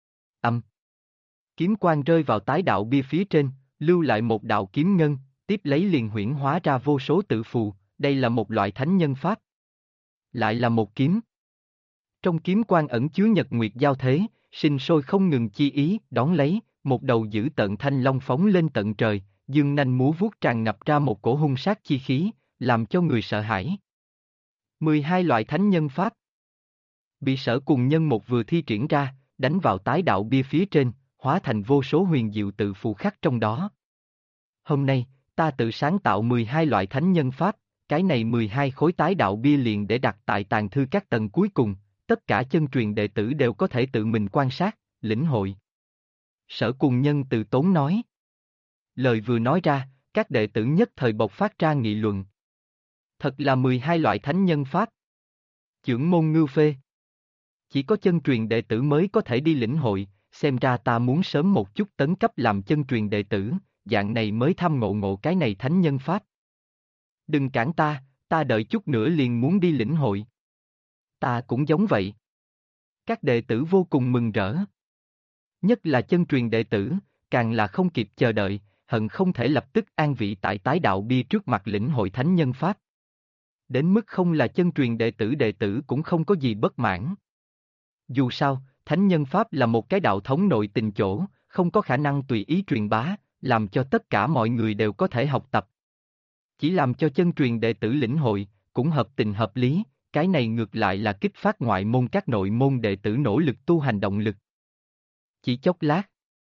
Kiếm quang rơi vào tái đạo bia phía trên, lưu lại một đạo kiếm ngân, tiếp lấy liền huyễn hóa ra vô số tự phù, đây là một loại thánh nhân pháp. Lại là một kiếm. Trong kiếm quang ẩn chứa nhật nguyệt giao thế, sinh sôi không ngừng chi ý, đón lấy, một đầu dữ tợn thanh long phóng lên tận trời, dương nanh múa vuốt tràn ngập ra một cổ hung sát chi khí, làm cho người sợ hãi. 12 loại thánh nhân pháp bị Sở Cùng Nhân một vừa thi triển ra, đánh vào tái đạo bia phía trên, hóa thành vô số huyền diệu tự phù khắc trong đó. Hôm nay, ta tự sáng tạo 12 loại thánh nhân pháp, cái này 12 khối tái đạo bia liền để đặt tại tàng thư các tầng cuối cùng, tất cả chân truyền đệ tử đều có thể tự mình quan sát, lĩnh hội. Sở Cùng Nhân từ tốn nói. Lời vừa nói ra, các đệ tử nhất thời bộc phát ra nghị luận. Thật là 12 loại thánh nhân pháp. Chưởng môn ngưu phê. Chỉ có chân truyền đệ tử mới có thể đi lĩnh hội, xem ra ta muốn sớm một chút tấn cấp làm chân truyền đệ tử, dạng này mới thăm ngộ cái này thánh nhân pháp. Đừng cản ta đợi chút nữa liền muốn đi lĩnh hội. Ta cũng giống vậy. Các đệ tử vô cùng mừng rỡ. Nhất là chân truyền đệ tử, càng là không kịp chờ đợi, hận không thể lập tức an vị tại tái đạo bia trước mặt lĩnh hội thánh nhân pháp. Đến mức không là chân truyền đệ tử cũng không có gì bất mãn. Dù sao, thánh nhân pháp là một cái đạo thống nội tình chỗ, không có khả năng tùy ý truyền bá, làm cho tất cả mọi người đều có thể học tập. Chỉ làm cho chân truyền đệ tử lĩnh hội, cũng hợp tình hợp lý, cái này ngược lại là kích phát ngoại môn các nội môn đệ tử nỗ lực tu hành động lực. Chỉ chốc lát,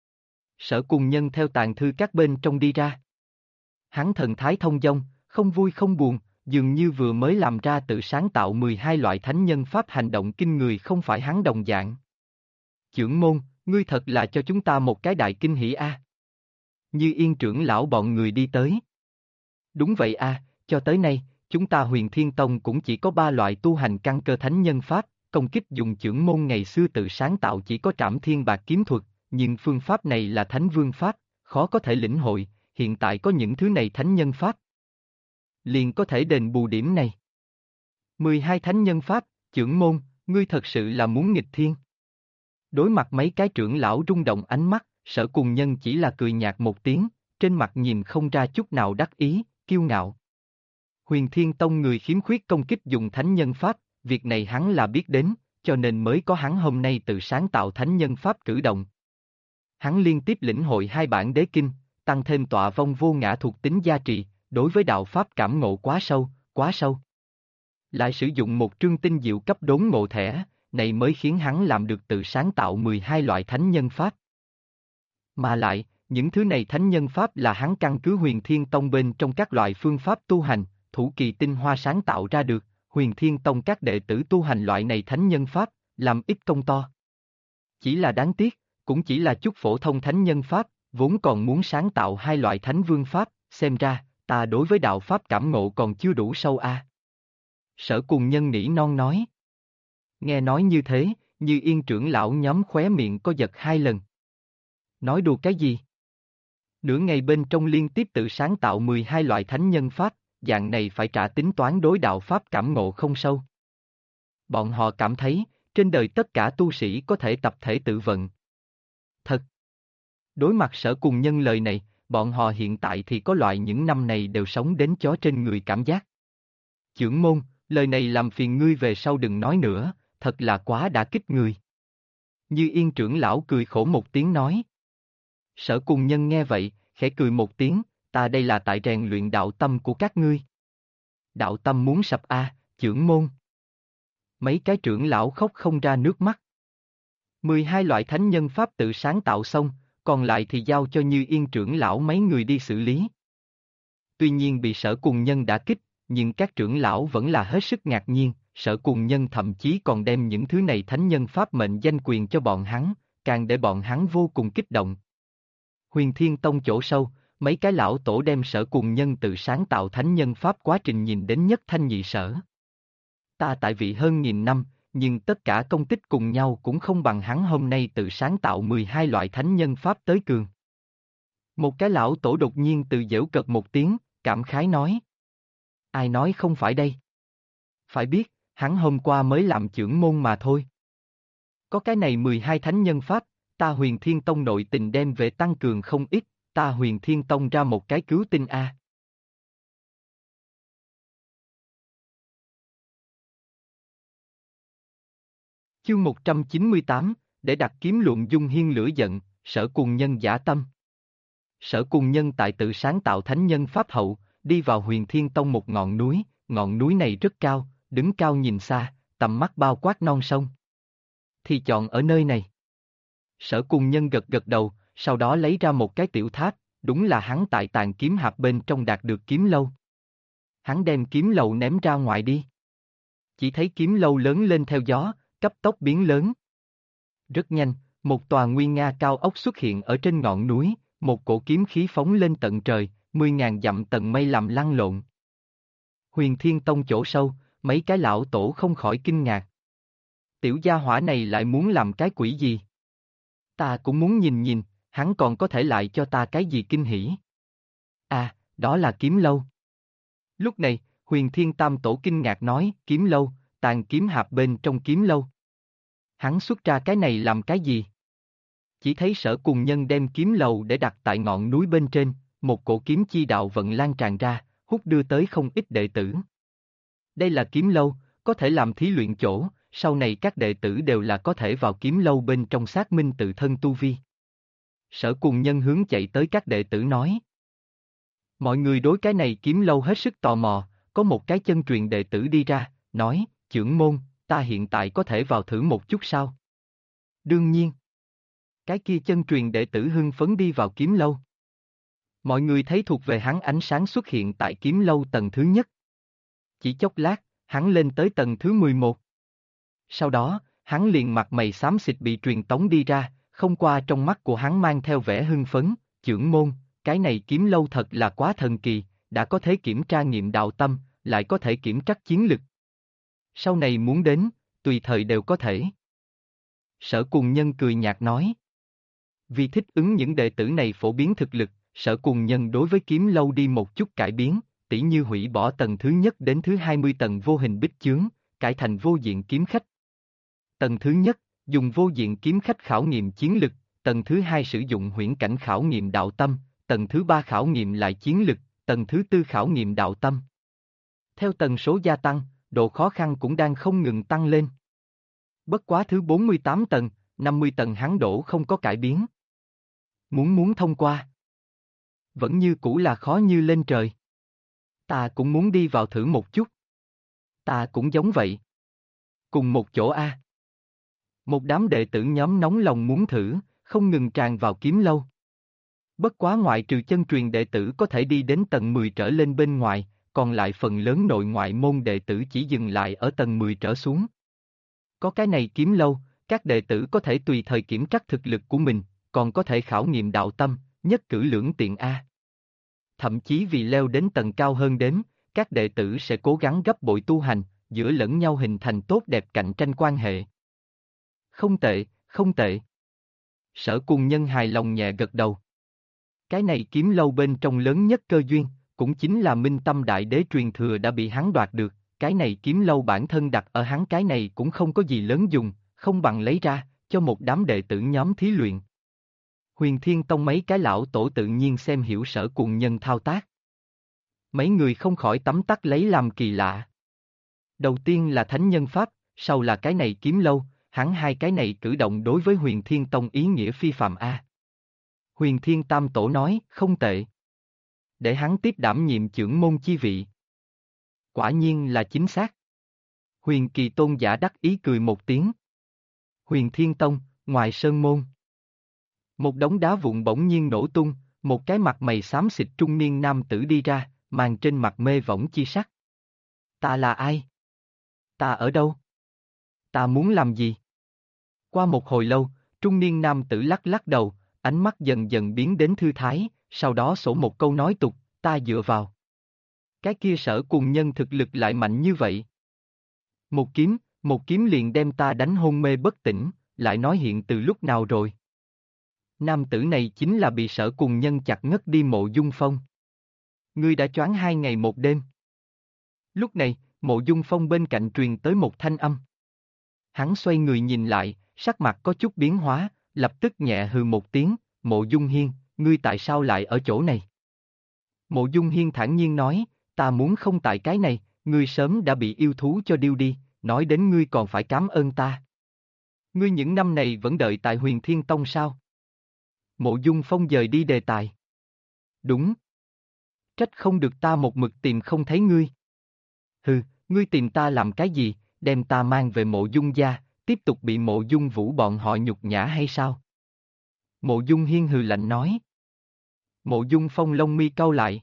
Sở Cùng Nhân theo tàn thư các bên trong đi ra. Hắn thần thái thông dong, không vui không buồn, dường như vừa mới làm ra tự sáng tạo 12 loại thánh nhân pháp hành động kinh người không phải hắn đồng dạng. Chưởng môn, ngươi thật là cho chúng ta một cái đại kinh hỉ a. Như Yên trưởng lão bọn người đi tới. Đúng vậy a, cho tới nay, chúng ta Huyền Thiên Tông cũng chỉ có 3 loại tu hành căn cơ thánh nhân pháp, công kích dùng chưởng môn ngày xưa tự sáng tạo chỉ có Trảm Thiên Bạc kiếm thuật, nhưng phương pháp này là thánh vương pháp, khó có thể lĩnh hội, hiện tại có những thứ này thánh nhân pháp. Liền có thể đền bù điểm này. 12 thánh nhân pháp, chưởng môn, ngươi thật sự là muốn nghịch thiên. Đối mặt mấy cái trưởng lão rung động ánh mắt, Sở Cùng Nhân chỉ là cười nhạt một tiếng, trên mặt nhìn không ra chút nào đắc ý, kiêu ngạo. Huyền Thiên Tông người khiếm khuyết công kích dùng thánh nhân pháp, việc này hắn là biết đến, cho nên mới có hắn hôm nay tự sáng tạo thánh nhân pháp cử động. Hắn liên tiếp lĩnh hội 2 bản đế kinh, tăng thêm tọa vong vô ngã thuộc tính gia trì, đối với đạo pháp cảm ngộ quá sâu, quá sâu. Lại sử dụng một trương tinh diệu cấp đốn ngộ thẻ, này mới khiến hắn làm được tự sáng tạo 12 loại thánh nhân pháp. Mà lại, những thứ này thánh nhân pháp là hắn căn cứ Huyền Thiên Tông bên trong các loại phương pháp tu hành, thủ kỳ tinh hoa sáng tạo ra được, Huyền Thiên Tông các đệ tử tu hành loại này thánh nhân pháp, làm ít công to. Chỉ là đáng tiếc, cũng chỉ là chút phổ thông thánh nhân pháp, vốn còn muốn sáng tạo 2 loại thánh vương pháp, xem ra, ta đối với đạo pháp cảm ngộ còn chưa đủ sâu a. Sở Cùng Nhân nỉ non nói. Nghe nói như thế, Như Yên trưởng lão nhóm khóe miệng có giật 2 lần. Nói đùa cái gì? Nửa ngày bên trong liên tiếp tự sáng tạo 12 loại thánh nhân pháp, dạng này phải trả tính toán đối đạo pháp cảm ngộ không sâu. Bọn họ cảm thấy, trên đời tất cả tu sĩ có thể tập thể tự vận. Thật. Đối mặt Sở Cùng Nhân lời này, bọn họ hiện tại thì có loại những năm này đều sống đến chó trên người cảm giác. Chưởng môn, lời này làm phiền ngươi về sau đừng nói nữa, thật là quá đã kích người. Như Yên trưởng lão cười khổ một tiếng nói. Sở Cùng Nhân nghe vậy, khẽ cười một tiếng, ta đây là tại rèn luyện đạo tâm của các ngươi. Đạo tâm muốn sập a, chưởng môn. Mấy cái trưởng lão khóc không ra nước mắt. 12 loại thánh nhân pháp tự sáng tạo xong, còn lại thì giao cho Như Yên trưởng lão mấy người đi xử lý. Tuy nhiên bị Sở Cùng Nhân đã kích, nhưng các trưởng lão vẫn là hết sức ngạc nhiên, Sở Cùng Nhân thậm chí còn đem những thứ này thánh nhân pháp mệnh danh quyền cho bọn hắn, càng để bọn hắn vô cùng kích động. Huyền Thiên Tông chỗ sâu, mấy cái lão tổ đem Sở Cùng Nhân tự sáng tạo thánh nhân pháp quá trình nhìn đến nhất thanh nhị sở. Ta tại vị hơn 1000 năm, nhưng tất cả công tích cùng nhau cũng không bằng hắn hôm nay tự sáng tạo 12 loại thánh nhân pháp tới cường. Một cái lão tổ đột nhiên từ giễu cợt một tiếng, cảm khái nói. Ai nói không phải đây? Phải biết, hắn hôm qua mới làm chưởng môn mà thôi. Có cái này 12 thánh nhân pháp, ta Huyền Thiên Tông nội tình đem về tăng cường không ít, ta Huyền Thiên Tông ra một cái cứu tinh a. Chương 198, để đặt kiếm luận dung hiên lửa giận, Sở Cùng Nhân giả tâm. Sở Cùng Nhân tại tự sáng tạo thánh nhân pháp hậu, đi vào Huyền Thiên Tông một ngọn núi này rất cao, đứng cao nhìn xa, tầm mắt bao quát non sông. Thì chọn ở nơi này. Sở Cùng Nhân gật gật đầu, sau đó lấy ra một cái tiểu tháp, đúng là hắn tại tàn kiếm hạp bên trong đạt được kiếm lâu. Hắn đem kiếm lầu ném ra ngoài đi. Chỉ thấy kiếm lâu lớn lên theo gió, cấp tốc biến lớn. Rất nhanh, một tòa nguy nga cao ốc xuất hiện ở trên ngọn núi, một cổ kiếm khí phóng lên tận trời, 10.000 dặm tầng mây làm lăn lộn. Huyền Thiên Tông chỗ sâu, mấy cái lão tổ không khỏi kinh ngạc. Tiểu gia hỏa này lại muốn làm cái quỷ gì? Ta cũng muốn nhìn nhìn, hắn còn có thể lại cho ta cái gì kinh hỉ? À, đó là kiếm lâu. Lúc này, Huyền Thiên Tam Tổ kinh ngạc nói, kiếm lâu, tàn kiếm hạp bên trong kiếm lâu. Hắn xuất ra cái này làm cái gì? Chỉ thấy Sở Cùng Nhân đem kiếm lầu để đặt tại ngọn núi bên trên, một cổ kiếm chi đạo vận lan tràn ra, hút đưa tới không ít đệ tử. Đây là kiếm lâu, có thể làm thí luyện chỗ, sau này các đệ tử đều là có thể vào kiếm lâu bên trong xác minh tự thân tu vi. Sở Cùng Nhân hướng chạy tới các đệ tử nói. Mọi người đối cái này kiếm lâu hết sức tò mò, có một cái chân truyền đệ tử đi ra, nói, chưởng môn, ta hiện tại có thể vào thử một chút sao? Đương nhiên. Cái kia chân truyền đệ tử hưng phấn đi vào kiếm lâu. Mọi người thấy thuộc về hắn ánh sáng xuất hiện tại kiếm lâu tầng thứ nhất. Chỉ chốc lát, hắn lên tới tầng thứ 11. Sau đó, hắn liền mặt mày xám xịt bị truyền tống đi ra, không qua trong mắt của hắn mang theo vẻ hưng phấn, chưởng môn, cái này kiếm lâu thật là quá thần kỳ, đã có thể kiểm tra nghiệm đạo tâm, lại có thể kiểm trắc chiến lực. Sau này muốn đến, tùy thời đều có thể. Sở Cùng Nhân cười nhạt nói. Vì thích ứng những đệ tử này phổ biến thực lực, Sở Cùng Nhân đối với kiếm lâu đi một chút cải biến, tỉ như hủy bỏ tầng thứ nhất đến thứ 20 tầng vô hình bích chướng, cải thành vô diện kiếm khách. Tầng thứ nhất, dùng vô diện kiếm khách khảo nghiệm chiến lực, tầng thứ hai sử dụng huyễn cảnh khảo nghiệm đạo tâm, tầng thứ ba khảo nghiệm lại chiến lực, tầng thứ tư khảo nghiệm đạo tâm. Theo tần số gia tăng, độ khó khăn cũng đang không ngừng tăng lên. Bất quá thứ 48 tầng, 50 tầng hắn đổ không có cải biến. Muốn thông qua. Vẫn như cũ là khó như lên trời. Ta cũng muốn đi vào thử một chút. Ta cũng giống vậy. Cùng một chỗ A. Một đám đệ tử nhóm nóng lòng muốn thử, không ngừng tràn vào kiếm lâu. Bất quá ngoại trừ chân truyền đệ tử có thể đi đến tầng 10 trở lên bên ngoài, còn lại phần lớn nội ngoại môn đệ tử chỉ dừng lại ở tầng 10 trở xuống. Có cái này kiếm lâu, các đệ tử có thể tùy thời kiểm trắc thực lực của mình, còn có thể khảo nghiệm đạo tâm, nhất cử lưỡng tiện A. Thậm chí vì leo đến tầng cao hơn đến, các đệ tử sẽ cố gắng gấp bội tu hành, giữa lẫn nhau hình thành tốt đẹp cạnh tranh quan hệ. Không tệ, không tệ. Sở Cùng Nhân hài lòng nhẹ gật đầu. Cái này kiếm lâu bên trong lớn nhất cơ duyên, cũng chính là Minh Tâm Đại Đế truyền thừa đã bị hắn đoạt được, cái này kiếm lâu bản thân đặt ở hắn cái này cũng không có gì lớn dùng, không bằng lấy ra, cho một đám đệ tử nhóm thí luyện. Huyền Thiên Tông mấy cái lão tổ tự nhiên xem hiểu Sở Cùng Nhân thao tác. Mấy người không khỏi tấm tắc lấy làm kỳ lạ. Đầu tiên là Thánh Nhân Pháp, sau là cái này kiếm lâu, hắn hai cái này cử động đối với Huyền Thiên Tông ý nghĩa phi phàm A. Huyền Thiên Tam Tổ nói, không tệ. Để hắn tiếp đảm nhiệm chưởng môn chi vị. Quả nhiên là chính xác. Huyền Kỳ Tôn giả đắc ý cười một tiếng. Huyền Thiên Tông, ngoài sơn môn. Một đống đá vụn bỗng nhiên nổ tung, một cái mặt mày xám xịt trung niên nam tử đi ra, màn trên mặt mê võng chi sắc. Ta là ai? Ta ở đâu? Ta muốn làm gì? Qua một hồi lâu, trung niên nam tử lắc lắc đầu, ánh mắt dần dần biến đến thư thái, sau đó sổ một câu nói tục, ta dựa vào. Cái kia Sở Cùng Nhân thực lực lại mạnh như vậy. Một kiếm liền đem ta đánh hôn mê bất tỉnh, lại nói hiện từ lúc nào rồi. Nam tử này chính là bị Sở Cùng Nhân chặt ngất đi Mộ Dung Phong. Ngươi đã choáng 2 ngày 1 đêm. Lúc này, Mộ Dung Phong bên cạnh truyền tới một thanh âm. Hắn xoay người nhìn lại, sắc mặt có chút biến hóa, lập tức nhẹ hừ một tiếng, Mộ Dung Hiên, ngươi tại sao lại ở chỗ này? Mộ Dung Hiên thản nhiên nói, ta muốn không tại cái này, ngươi sớm đã bị yêu thú cho điêu đi, nói đến ngươi còn phải cảm ơn ta. Ngươi những năm này vẫn đợi tại Huyền Thiên Tông sao? Mộ Dung Phong dời đi đề tài. Đúng. Trách không được ta một mực tìm không thấy ngươi. Hừ, ngươi tìm ta làm cái gì, đem ta mang về Mộ Dung gia, tiếp tục bị Mộ Dung Vũ bọn họ nhục nhã hay sao? Mộ Dung Hiên hừ lạnh nói. Mộ Dung Phong lông mi cau lại.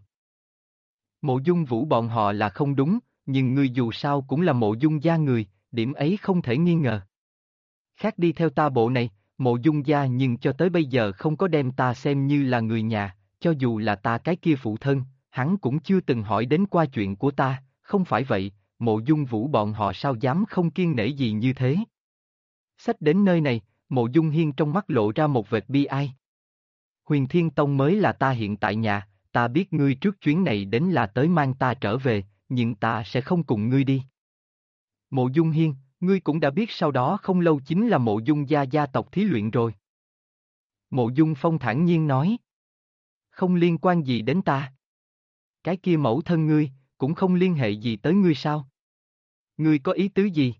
Mộ Dung Vũ bọn họ là không đúng, nhưng ngươi dù sao cũng là Mộ Dung gia người, điểm ấy không thể nghi ngờ. Khác đi theo ta bộ này, Mộ Dung gia nhưng cho tới bây giờ không có đem ta xem như là người nhà, cho dù là ta cái kia phụ thân, hắn cũng chưa từng hỏi đến qua chuyện của ta, không phải vậy, Mộ Dung Vũ bọn họ sao dám không kiêng nể gì như thế. Xách đến nơi này, Mộ Dung Hiên trong mắt lộ ra một vệt bi ai. Huyền Thiên Tông mới là ta hiện tại nhà, ta biết ngươi trước chuyến này đến là tới mang ta trở về, nhưng ta sẽ không cùng ngươi đi. Mộ Dung Hiên, ngươi cũng đã biết sau đó không lâu chính là Mộ Dung gia gia tộc thí luyện rồi. Mộ Dung Phong thản nhiên nói. Không liên quan gì đến ta. Cái kia mẫu thân ngươi, cũng không liên hệ gì tới ngươi sao? Ngươi có ý tứ gì?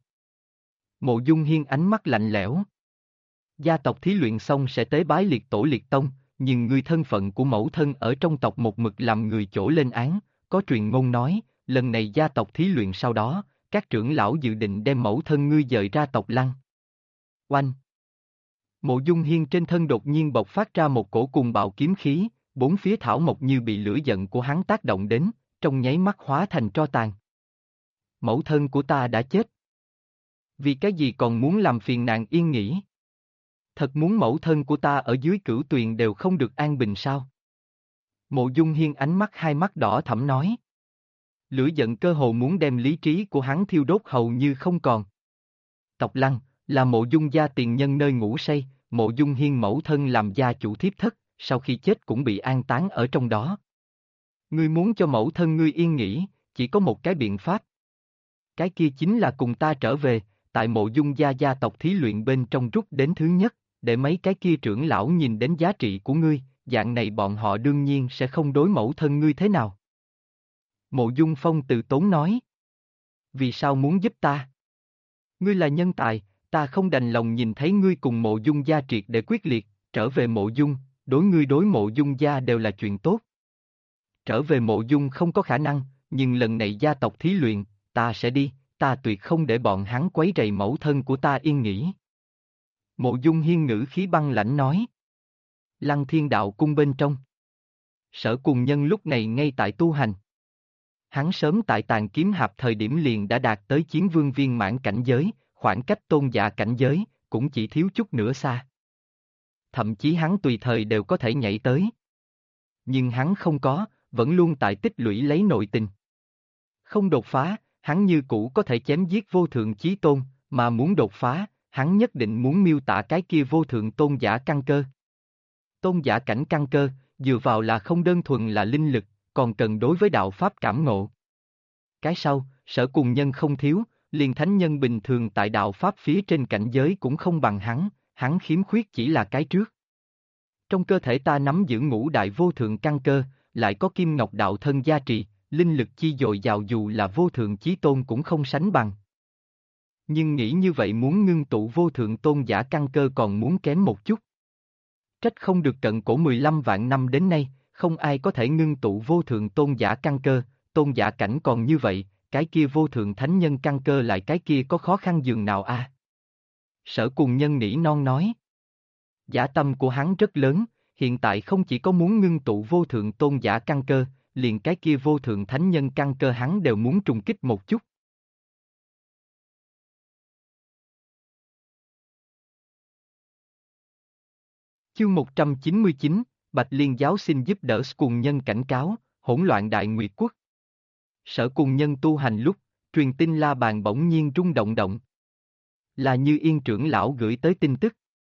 Mộ Dung Hiên ánh mắt lạnh lẽo. Gia tộc thí luyện xong sẽ tế bái liệt tổ liệt tông, nhưng ngươi thân phận của mẫu thân ở trong tộc một mực làm người chỗ lên án, có truyền ngôn nói, lần này gia tộc thí luyện sau đó, các trưởng lão dự định đem mẫu thân ngươi dời ra tộc lăng. Oanh! Mộ Dung Hiên trên thân đột nhiên bộc phát ra một cổ cùng bạo kiếm khí, bốn phía thảo mộc như bị lửa giận của hắn tác động đến, trong nháy mắt hóa thành tro tàn. Mẫu thân của ta đã chết. Vì cái gì còn muốn làm phiền nàng yên nghỉ? Thật muốn mẫu thân của ta ở dưới cửu tuyền đều không được an bình sao? Mộ Dung Hiên ánh mắt hai mắt đỏ thẫm nói. Lửa giận cơ hồ muốn đem lý trí của hắn thiêu đốt hầu như không còn. Tộc Lăng, là Mộ Dung gia tiền nhân nơi ngủ say, Mộ Dung Hiên mẫu thân làm gia chủ thiếp thất, sau khi chết cũng bị an táng ở trong đó. Ngươi muốn cho mẫu thân ngươi yên nghỉ, chỉ có một cái biện pháp. Cái kia chính là cùng ta trở về, tại Mộ Dung gia gia tộc thí luyện bên trong rút đến thứ nhất, để mấy cái kia trưởng lão nhìn đến giá trị của ngươi, dạng này bọn họ đương nhiên sẽ không đối mẫu thân ngươi thế nào. Mộ Dung Phong từ tốn nói. Vì sao muốn giúp ta? Ngươi là nhân tài, ta không đành lòng nhìn thấy ngươi cùng Mộ Dung gia triệt để quyết liệt, trở về Mộ Dung, đối ngươi đối Mộ Dung gia đều là chuyện tốt. Trở về Mộ Dung không có khả năng, nhưng lần này gia tộc thí luyện, ta sẽ đi, ta tuyệt không để bọn hắn quấy rầy mẫu thân của ta yên nghỉ. Mộ Dung Hiên ngữ khí băng lãnh nói. Lăng Thiên Đạo cung bên trong. Sở Cùng Nhân lúc này ngay tại tu hành. Hắn sớm tại Tàn Kiếm Hạp thời điểm liền đã đạt tới chiến vương viên mãn cảnh giới, khoảng cách tôn giả cảnh giới, cũng chỉ thiếu chút nữa xa. Thậm chí hắn tùy thời đều có thể nhảy tới. Nhưng hắn không có, vẫn luôn tại tích lũy lấy nội tình. Không đột phá, hắn như cũ có thể chém giết vô thượng chí tôn, mà muốn đột phá, hắn nhất định muốn miêu tả cái kia vô thượng tôn giả căn cơ. Tôn giả cảnh căn cơ, dựa vào là không đơn thuần là linh lực, còn cần đối với đạo pháp cảm ngộ. Cái sau, Sở Cùng Nhân không thiếu, liền thánh nhân bình thường tại đạo pháp phía trên cảnh giới cũng không bằng hắn khiếm khuyết chỉ là cái trước. Trong cơ thể ta nắm giữ ngũ đại vô thượng căn cơ, lại có kim ngọc đạo thân gia trì, linh lực chi dồi dào dù là vô thượng chí tôn cũng không sánh bằng. Nhưng nghĩ như vậy muốn ngưng tụ vô thượng tôn giả căn cơ còn muốn kém một chút. Trách không được cận cổ 15 vạn năm đến nay, không ai có thể ngưng tụ vô thượng tôn giả căn cơ, tôn giả cảnh còn như vậy, cái kia vô thượng thánh nhân căn cơ lại cái kia có khó khăn dường nào a? Sở Cùng Nhân nỉ non nói. Giả tâm của hắn rất lớn, hiện tại không chỉ có muốn ngưng tụ vô thượng tôn giả căn cơ, liền cái kia vô thượng thánh nhân căn cơ hắn đều muốn trùng kích một chút. Chương 199, Bạch Liên giáo xin giúp đỡ Cùng Nhân cảnh cáo, hỗn loạn Đại Nguyệt Quốc. Sở Cùng Nhân tu hành lúc, truyền tin la bàn bỗng nhiên rung động động. Là Như Yên trưởng lão gửi tới tin tức.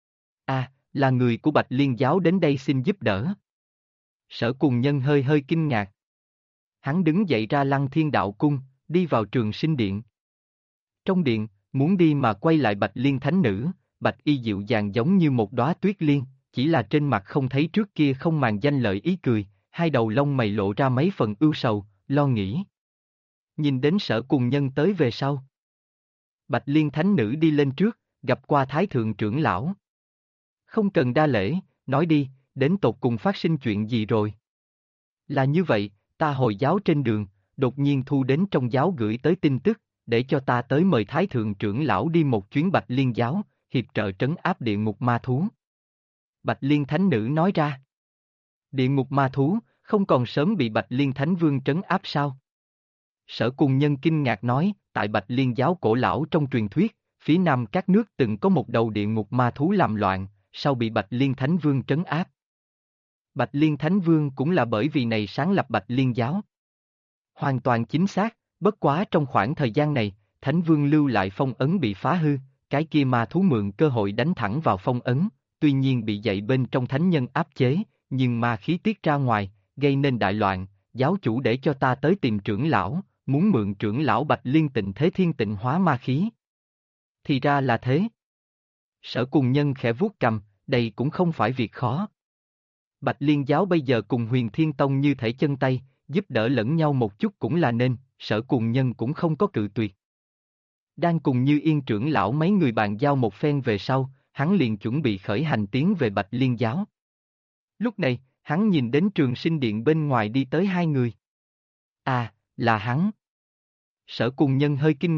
Là người của Bạch Liên giáo đến đây xin giúp đỡ. Sở Cùng Nhân hơi hơi kinh ngạc. Hắn đứng dậy ra Lăng Thiên Đạo cung, đi vào Trường Sinh điện. Trong điện, muốn đi mà quay lại Bạch Liên thánh nữ, Bạch Y dịu dàng giống như một đóa tuyết liên, chỉ là trên mặt không thấy trước kia không màng danh lợi ý cười, hai đầu lông mày lộ ra mấy phần ưu sầu, lo nghĩ. Nhìn đến Sở Cùng Nhân tới về sau. Bạch Liên thánh nữ đi lên trước, gặp qua Thái thượng trưởng lão. Không cần đa lễ, nói đi, đến tột cùng phát sinh chuyện gì rồi? Là như vậy, ta hồi giáo trên đường, đột nhiên thu đến trong giáo gửi tới tin tức, để cho ta tới mời Thái thượng trưởng lão đi một chuyến Bạch Liên giáo, hiệp trợ trấn áp địa ngục ma thú. Bạch Liên thánh nữ nói ra. Địa ngục ma thú, không còn sớm bị Bạch Liên thánh vương trấn áp sao? Sở Cùng Nhân kinh ngạc nói, tại Bạch Liên giáo cổ lão trong truyền thuyết, phía nam các nước từng có một đầu địa ngục ma thú làm loạn, sau bị Bạch Liên thánh vương trấn áp. Bạch Liên thánh vương cũng là bởi vì này sáng lập Bạch Liên giáo. Hoàn toàn chính xác, bất quá trong khoảng thời gian này, thánh vương lưu lại phong ấn bị phá hư, cái kia ma thú mượn cơ hội đánh thẳng vào phong ấn, tuy nhiên bị dậy bên trong thánh nhân áp chế, nhưng ma khí tiết ra ngoài, gây nên đại loạn, giáo chủ để cho ta tới tìm trưởng lão, muốn mượn trưởng lão Bạch Liên tịnh thế thiên tịnh hóa ma khí. Thì ra là thế. Sở Cùng Nhân khẽ vuốt cầm, đây cũng không phải việc khó. Bạch Liên giáo bây giờ cùng Huyền Thiên Tông như thể chân tay, giúp đỡ lẫn nhau một chút cũng là nên, Sở Cùng Nhân cũng không có cự tuyệt. Đang cùng Như Yên trưởng lão mấy người bàn giao một phen về sau, hắn liền chuẩn bị khởi hành tiến về Bạch Liên giáo. Lúc này, hắn nhìn đến Trường Sinh điện bên ngoài đi tới hai người. Là hắn. Sở Cùng Nhân hơi kinh ngạc,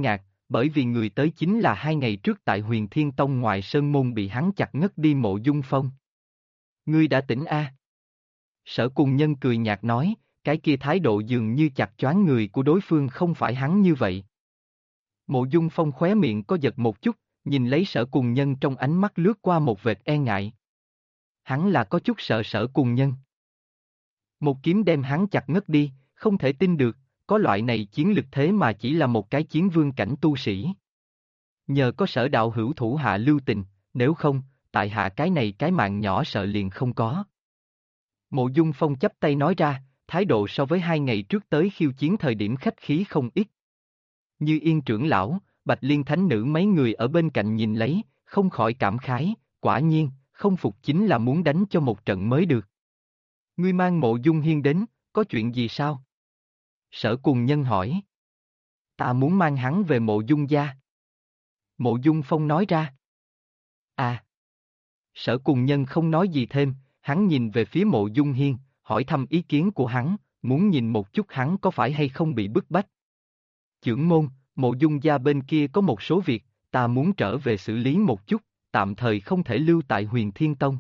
bởi vì người tới chính là 2 ngày trước tại Huyền Thiên Tông ngoài sơn môn bị hắn chặt ngất đi Mộ Dung Phong. Ngươi đã tỉnh a? Sở Cùng Nhân cười nhạt nói, cái kia thái độ dường như chặt choáng người của đối phương không phải hắn như vậy. Mộ Dung Phong khóe miệng có giật một chút, nhìn lấy Sở Cùng Nhân trong ánh mắt lướt qua một vệt e ngại. Hắn là có chút sợ Sở Cùng Nhân. Một kiếm đem hắn chặt ngất đi, không thể tin được, có loại này chiến lực thế mà chỉ là một cái chiến vương cảnh tu sĩ. Nhờ có Sở đạo hữu thủ hạ lưu tình, nếu không, tại hạ cái này cái mạng nhỏ sợ liền không có. Mộ Dung Phong chắp tay nói ra, thái độ so với 2 ngày trước tới khiêu chiến thời điểm khách khí không ít. Như Yên trưởng lão, Bạch Liên thánh nữ mấy người ở bên cạnh nhìn lấy, không khỏi cảm khái, quả nhiên, không phục chính là muốn đánh cho một trận mới được. Ngươi mang Mộ Dung Hiên đến, có chuyện gì sao? Sở Cùng Nhân hỏi. Ta muốn mang hắn về Mộ Dung gia. Mộ Dung Phong nói ra. À. Sở Cùng Nhân không nói gì thêm, hắn nhìn về phía Mộ Dung Hiên, hỏi thăm ý kiến của hắn, muốn nhìn một chút hắn có phải hay không bị bức bách. Chưởng môn, Mộ Dung gia bên kia có một số việc, ta muốn trở về xử lý một chút, tạm thời không thể lưu tại Huyền Thiên Tông.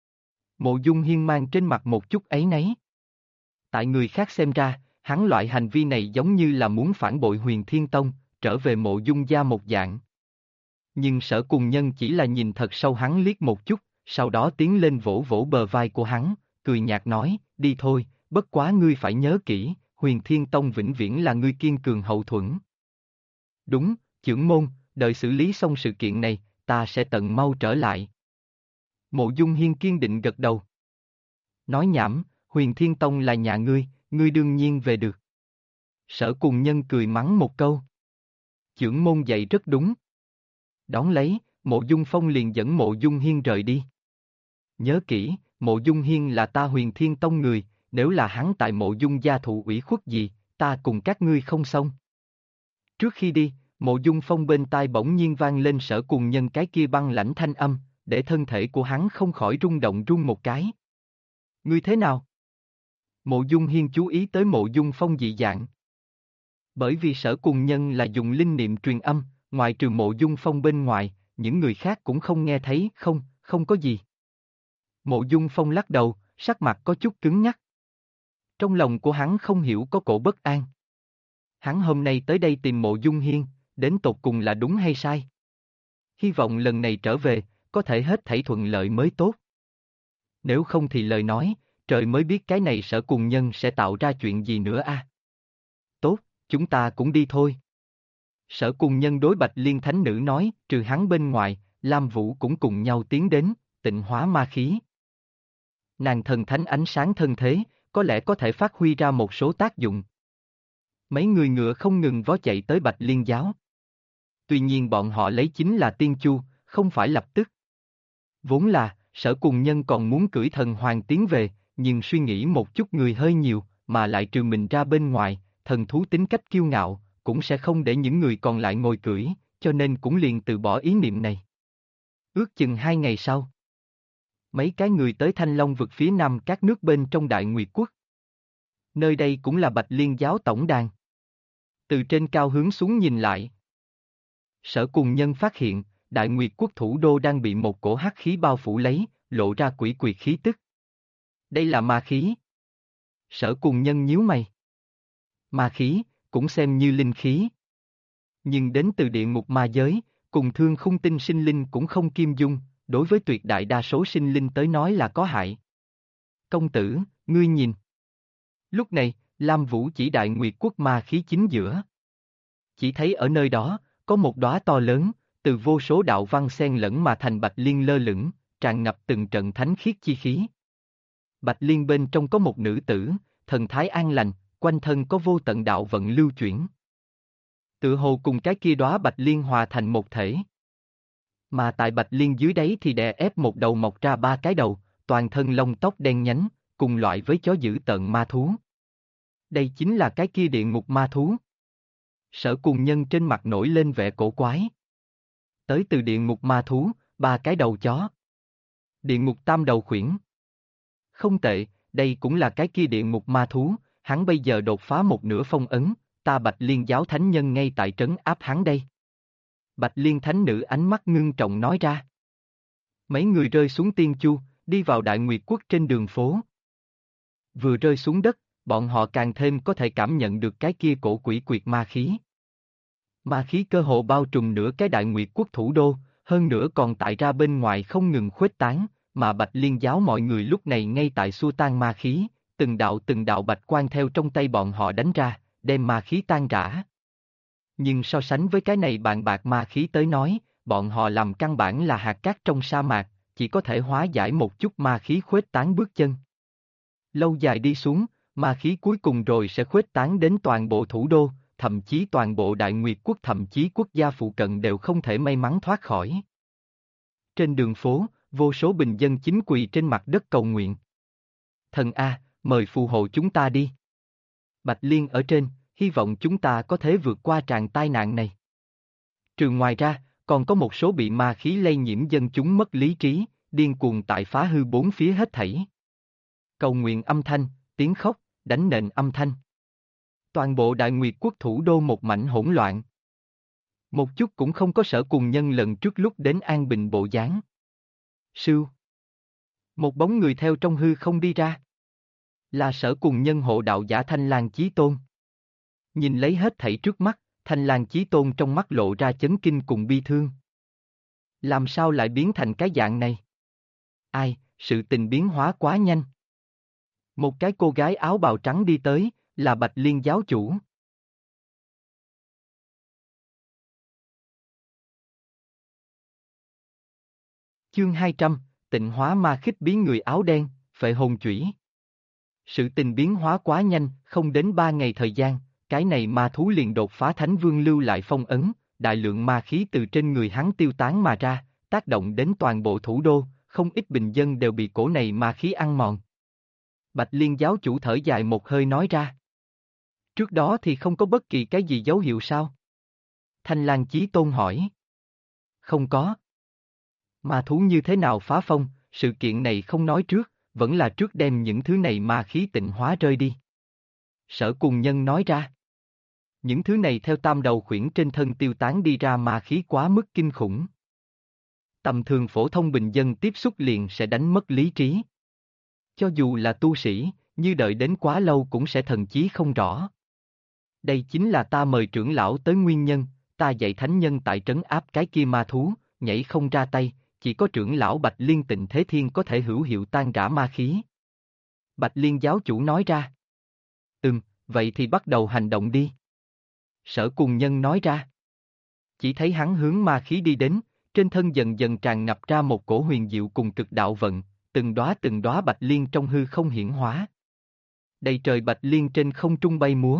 Mộ Dung Hiên mang trên mặt một chút áy náy. Tại người khác xem ra, hắn loại hành vi này giống như là muốn phản bội Huyền Thiên Tông, trở về Mộ Dung gia một dạng. Nhưng Sở Cùng Nhân chỉ là nhìn thật sâu hắn liếc một chút, sau đó tiến lên vỗ vỗ bờ vai của hắn, cười nhạt nói, đi thôi, bất quá ngươi phải nhớ kỹ, Huyền Thiên Tông vĩnh viễn là ngươi kiên cường hậu thuẫn. Đúng, chưởng môn, đợi xử lý xong sự kiện này, ta sẽ tận mau trở lại. Mộ Dung Hiên kiên định gật đầu. Nói nhảm, Huyền Thiên Tông là nhà ngươi đương nhiên về được. Sở Cùng Nhân cười mắng một câu. Chưởng môn dạy rất đúng. Đón lấy, Mộ Dung Phong liền dẫn Mộ Dung Hiên rời đi. Nhớ kỹ, Mộ Dung Hiên là ta Huyền Thiên Tông người, nếu là hắn tại Mộ Dung gia thụ ủy khuất gì, ta cùng các ngươi không xong. Trước khi đi, Mộ Dung Phong bên tai bỗng nhiên vang lên Sở Cùng Nhân cái kia băng lãnh thanh âm, để thân thể của hắn không khỏi rung động run một cái. Ngươi thế nào? Mộ Dung Hiên chú ý tới Mộ Dung Phong dị dạng. Bởi vì Sở Cùng Nhân là dùng linh niệm truyền âm, ngoài trừ Mộ Dung Phong bên ngoài, những người khác cũng không nghe thấy, không có gì. Mộ Dung Phong lắc đầu, sắc mặt có chút cứng nhắc. Trong lòng của hắn không hiểu có cổ bất an. Hắn hôm nay tới đây tìm Mộ Dung Hiên, đến tột cùng là đúng hay sai? Hy vọng lần này trở về, có thể hết thảy thuận lợi mới tốt. Nếu không thì lời nói, trời mới biết cái này Sở Cùng Nhân sẽ tạo ra chuyện gì nữa a. Tốt, chúng ta cũng đi thôi. Sở Cùng Nhân đối Bạch Liên Thánh Nữ nói, trừ hắn bên ngoài, Lam Vũ cũng cùng nhau tiến đến, tịnh hóa ma khí. Nàng thần thánh ánh sáng thân thế, có lẽ có thể phát huy ra một số tác dụng. Mấy người ngựa không ngừng vó chạy tới Bạch Liên giáo. Tuy nhiên bọn họ lấy chính là tiên chu, không phải lập tức. Vốn là, Sở Cùng Nhân còn muốn cưỡi thần hoàng tiến về, nhưng suy nghĩ một chút người hơi nhiều, mà lại trừ mình ra bên ngoài, thần thú tính cách kiêu ngạo, cũng sẽ không để những người còn lại ngồi cưỡi, cho nên cũng liền từ bỏ ý niệm này. Ước chừng 2 ngày sau, mấy cái người tới Thanh Long vực phía nam các nước bên trong Đại Nguyệt Quốc. Nơi đây cũng là Bạch Liên giáo tổng đàn. Từ trên cao hướng xuống nhìn lại, Sở Cùng Nhân phát hiện, Đại Nguyệt Quốc thủ đô đang bị một cổ hắc khí bao phủ lấy, lộ ra quỷ quyệt khí tức. Đây là ma khí. Sở Cùng Nhân nhíu mày. Ma khí, cũng xem như linh khí. Nhưng đến từ địa ngục ma giới, cùng thương khung tinh sinh linh cũng không kim dung, đối với tuyệt đại đa số sinh linh tới nói là có hại. Công tử, ngươi nhìn. Lúc này, Lam Vũ chỉ Đại Nguyệt Quốc ma khí chính giữa. Chỉ thấy ở nơi đó, có một đóa to lớn, từ vô số đạo văn xen lẫn mà thành Bạch Liên lơ lửng, tràn ngập từng trận thánh khiết chi khí. Bạch Liên bên trong có một nữ tử, thần thái an lành, quanh thân có vô tận đạo vận lưu chuyển. Tự hồ cùng cái kia đóa Bạch Liên hòa thành một thể. Mà tại Bạch Liên dưới đáy thì đè ép một đầu mọc ra 3 cái đầu, toàn thân lông tóc đen nhánh, cùng loại với chó dữ tợn ma thú. Đây chính là cái kia địa ngục ma thú. Sở Cùng Nhân trên mặt nổi lên vẻ cổ quái. Tới từ địa ngục ma thú, 3 cái đầu chó. Địa ngục tam đầu khuyển. Không tệ, đây cũng là cái kia địa ngục ma thú, hắn bây giờ đột phá một nửa phong ấn, ta Bạch Liên giáo thánh nhân ngay tại trấn áp hắn đây. Bạch Liên Thánh Nữ ánh mắt ngưng trọng nói ra. Mấy người rơi xuống tiên chu, đi vào Đại Nguyệt Quốc trên đường phố. Vừa rơi xuống đất, bọn họ càng thêm có thể cảm nhận được cái kia cổ quỷ quyệt ma khí. Ma khí cơ hồ bao trùm nửa cái Đại Nguyệt Quốc thủ đô, hơn nữa còn tại ra bên ngoài không ngừng khuếch tán, mà Bạch Liên giáo mọi người lúc này ngay tại xua tan ma khí, từng đạo bạch quang theo trong tay bọn họ đánh ra, đem ma khí tan rã. Nhưng so sánh với cái này bàn bạc ma khí tới nói, bọn họ làm căn bản là hạt cát trong sa mạc, chỉ có thể hóa giải một chút ma khí khuếch tán bước chân. Lâu dài đi xuống, ma khí cuối cùng rồi sẽ khuếch tán đến toàn bộ thủ đô, thậm chí toàn bộ Đại Nguyệt Quốc, thậm chí quốc gia phụ cận đều không thể may mắn thoát khỏi. Trên đường phố, vô số bình dân chính quỳ trên mặt đất cầu nguyện. Thần A, mời phù hộ chúng ta đi. Bạch Liên ở trên, hy vọng chúng ta có thể vượt qua tràng tai nạn này. Trừ ngoài ra, còn có một số bị ma khí lây nhiễm dân chúng mất lý trí, điên cuồng tại phá hư bốn phía hết thảy. Cầu nguyện âm thanh, tiếng khóc, đánh nện âm thanh. Toàn bộ Đại Nguyệt Quốc thủ đô một mảnh hỗn loạn. Một chút cũng không có Sở Cùng Nhân lần trước lúc đến an bình bộ dáng. Sưu. Một bóng người theo trong hư không đi ra. Là Sở Cùng Nhân hộ đạo giả Thanh Lang Chí Tôn. Nhìn lấy hết thảy trước mắt, Thanh Lang Chí Tôn trong mắt lộ ra chấn kinh cùng bi thương. Làm sao lại biến thành cái dạng này? Ai, sự tình biến hóa quá nhanh. Một cái cô gái áo bào trắng đi tới, là Bạch Liên giáo chủ. Chương 200, tịnh hóa ma khích biến người áo đen, phệ hồn chủy. Sự tình biến hóa quá nhanh, không đến 3 ngày thời gian, cái này ma thú liền đột phá Thánh Vương lưu lại phong ấn, đại lượng ma khí từ trên người hắn tiêu tán mà ra, tác động đến toàn bộ thủ đô, không ít bình dân đều bị cổ này ma khí ăn mòn. Bạch Liên giáo chủ thở dài một hơi nói ra. Trước đó thì không có bất kỳ cái gì dấu hiệu sao? Thanh Lang Chí Tôn hỏi. Không có. Ma thú như thế nào phá phong, sự kiện này không nói trước, vẫn là trước đem những thứ này ma khí tịnh hóa rơi đi. Sở Cùng Nhân nói ra. Những thứ này theo tam đầu khuyển trên thân tiêu tán đi ra ma khí quá mức kinh khủng. Tầm thường phổ thông bình dân tiếp xúc liền sẽ đánh mất lý trí. Cho dù là tu sĩ, như đợi đến quá lâu cũng sẽ thần trí không rõ. Đây chính là ta mời trưởng lão tới nguyên nhân, ta dạy thánh nhân tại trấn áp cái kia ma thú, nhảy không ra tay, chỉ có trưởng lão Bạch Liên Tịnh Thế Thiên có thể hữu hiệu tan rã ma khí. Bạch Liên giáo chủ nói ra. Vậy thì bắt đầu hành động đi. Sở Cùng Nhân nói ra. Chỉ thấy hắn hướng ma khí đi đến, trên thân dần dần tràn ngập ra một cổ huyền diệu cùng cực đạo vận, từng đóa bạch liên trong hư không hiển hóa. Đầy trời bạch liên trên không trung bay múa.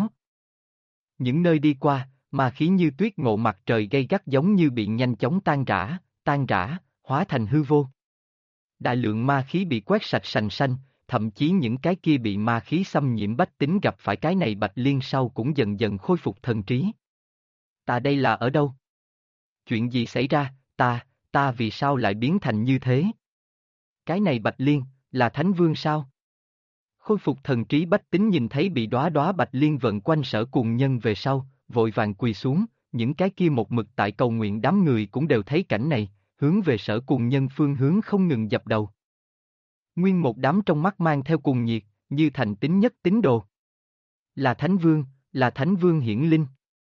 Những nơi đi qua, ma khí như tuyết ngộ mặt trời gay gắt giống như bị nhanh chóng tan rã, hóa thành hư vô. Đại lượng ma khí bị quét sạch sành xanh, thậm chí những cái kia bị ma khí xâm nhiễm bách tính gặp phải cái này bạch liên sau cũng dần dần khôi phục thần trí. Ta đây là ở đâu? Chuyện gì xảy ra, ta vì sao lại biến thành như thế? Cái này bạch liên, là Thánh Vương sao? Khôi phục thần trí bách tính nhìn thấy bị đóa bạch liên vận quanh Sở Cùng Nhân về sau, vội vàng quỳ xuống, những cái kia một mực tại cầu nguyện đám người cũng đều thấy cảnh này, hướng về Sở Cùng Nhân phương hướng không ngừng dập đầu. Nguyên một đám trong mắt mang theo cùng nhiệt, như thành tín nhất tín đồ. Là Thánh Vương hiển linh.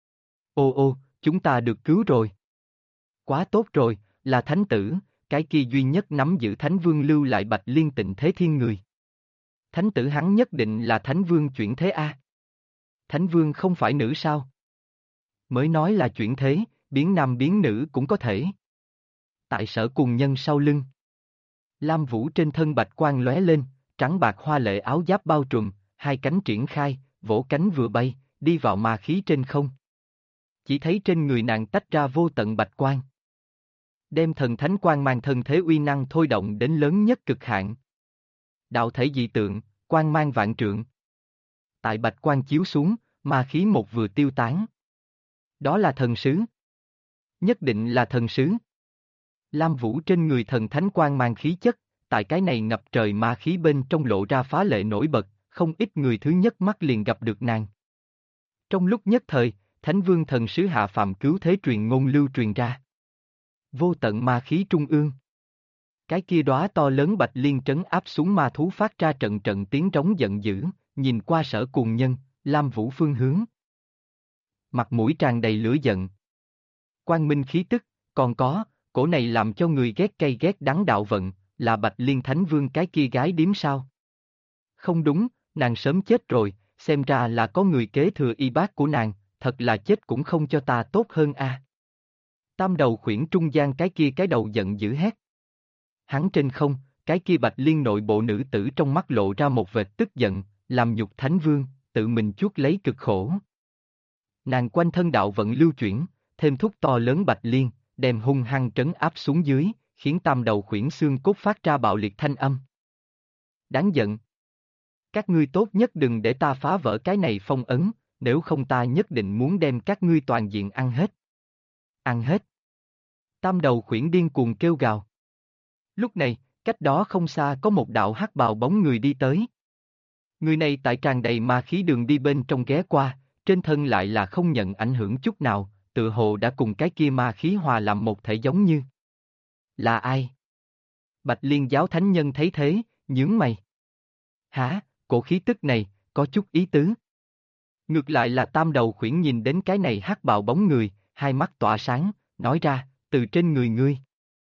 Ô, chúng ta được cứu rồi. Quá tốt rồi, là Thánh Tử, cái kia duy nhất nắm giữ Thánh Vương lưu lại Bạch Liên Tịnh Thế Thiên người. Thánh Tử hắn nhất định là Thánh Vương chuyển thế a. Thánh Vương không phải nữ sao? Mới nói là chuyển thế, biến nam biến nữ cũng có thể. Tại Sở Cùng Nhân sau lưng. Lam Vũ trên thân bạch quang lóe lên, trắng bạc hoa lệ áo giáp bao trùm, hai cánh triển khai, vỗ cánh vừa bay, đi vào ma khí trên không. Chỉ thấy trên người nàng tách ra vô tận bạch quang. Đem thần thánh quang mang thân thế uy năng thôi động đến lớn nhất cực hạn. Đạo thể dị tượng, quang mang vạn trượng. Tại bạch quang chiếu xuống, ma khí một vừa tiêu tán. Đó là thần sứ. Nhất định là thần sứ. Lam Vũ trên người thần thánh quang mang khí chất, tại cái này ngập trời ma khí bên trong lộ ra phá lệ nổi bật, không ít người thứ nhất mắt liền gặp được nàng. Trong lúc nhất thời, Thánh Vương thần sứ hạ phàm cứu thế truyền ngôn lưu truyền ra. Vô tận ma khí trung ương. Cái kia đóa to lớn bạch liên trấn áp xuống ma thú phát ra trận trận tiếng trống giận dữ, nhìn qua Sở Cuồng Nhân, Lam Vũ phương hướng. Mặt mũi tràn đầy lửa giận. Quang minh khí tức, còn có, cổ này làm cho người ghét cay ghét đắng đạo vận, là Bạch Liên Thánh Vương cái kia gái điếm sao? Không đúng, nàng sớm chết rồi, xem ra là có người kế thừa y bát của nàng, thật là chết cũng không cho ta tốt hơn a. Tam đầu khuyển trung gian cái kia cái đầu giận dữ hét. Hắn trên không, cái kia Bạch Liên nội bộ nữ tử trong mắt lộ ra một vệt tức giận, làm nhục Thánh Vương, tự mình chuốc lấy cực khổ. Nàng quanh thân đạo vận lưu chuyển, thêm thúc to lớn Bạch Liên, đem hung hăng trấn áp xuống dưới, khiến tam đầu khuyển xương cốt phát ra bạo liệt thanh âm. Đáng giận. Các ngươi tốt nhất đừng để ta phá vỡ cái này phong ấn, nếu không ta nhất định muốn đem các ngươi toàn diện ăn hết. Ăn hết. Tam đầu khuyển điên cuồng kêu gào. Lúc này, cách đó không xa có một đạo hắc bào bóng người đi tới. Người này tại tràn đầy ma khí đường đi bên trong ghé qua, trên thân lại là không nhận ảnh hưởng chút nào, tự hồ đã cùng cái kia ma khí hòa làm một thể giống như. Là ai? Bạch Liên giáo thánh nhân thấy thế, nhướng mày. Hả, cổ khí tức này, có chút ý tứ. Ngược lại là tam đầu khuyển nhìn đến cái này hắc bào bóng người, hai mắt tỏa sáng, nói ra, từ trên người ngươi.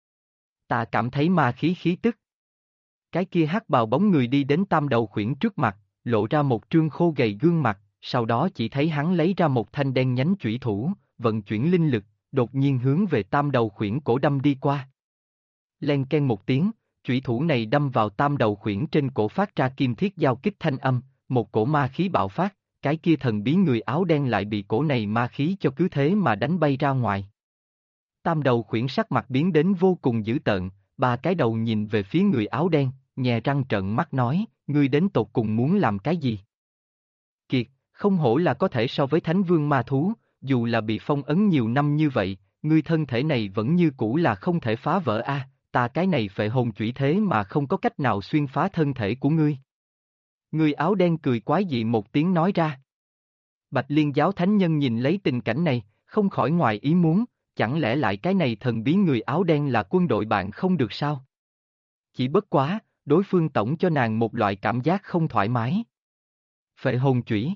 Ta cảm thấy ma khí khí tức. Cái kia hắc bào bóng người đi đến tam đầu khuyển trước mặt, lộ ra một trương khô gầy gương mặt, sau đó chỉ thấy hắn lấy ra một thanh đen nhánh chủy thủ, vận chuyển linh lực, đột nhiên hướng về tam đầu khuyển cổ đâm đi qua. Len ken một tiếng, chủy thủ này đâm vào tam đầu khuyển trên cổ phát ra kim thiết giao kích thanh âm, một cổ ma khí bạo phát, cái kia thần bí người áo đen lại bị cổ này ma khí cho cứ thế mà đánh bay ra ngoài. Tam đầu khuyển sắc mặt biến đến vô cùng dữ tợn, ba cái đầu nhìn về phía người áo đen, nhè răng trợn mắt nói, ngươi đến tột cùng muốn làm cái gì? Kiệt, không hổ là có thể so với thánh vương ma thú, dù là bị phong ấn nhiều năm như vậy, ngươi thân thể này vẫn như cũ là không thể phá vỡ a. Ta cái này phệ hồn chủy thế mà không có cách nào xuyên phá thân thể của ngươi. Người áo đen cười quái dị một tiếng nói ra. Bạch Liên giáo thánh nhân nhìn lấy tình cảnh này, không khỏi ngoài ý muốn, chẳng lẽ lại cái này thần bí người áo đen là quân đội bạn không được sao? Chỉ bất quá, đối phương tổng cho nàng một loại cảm giác không thoải mái. Phệ hồn chủy.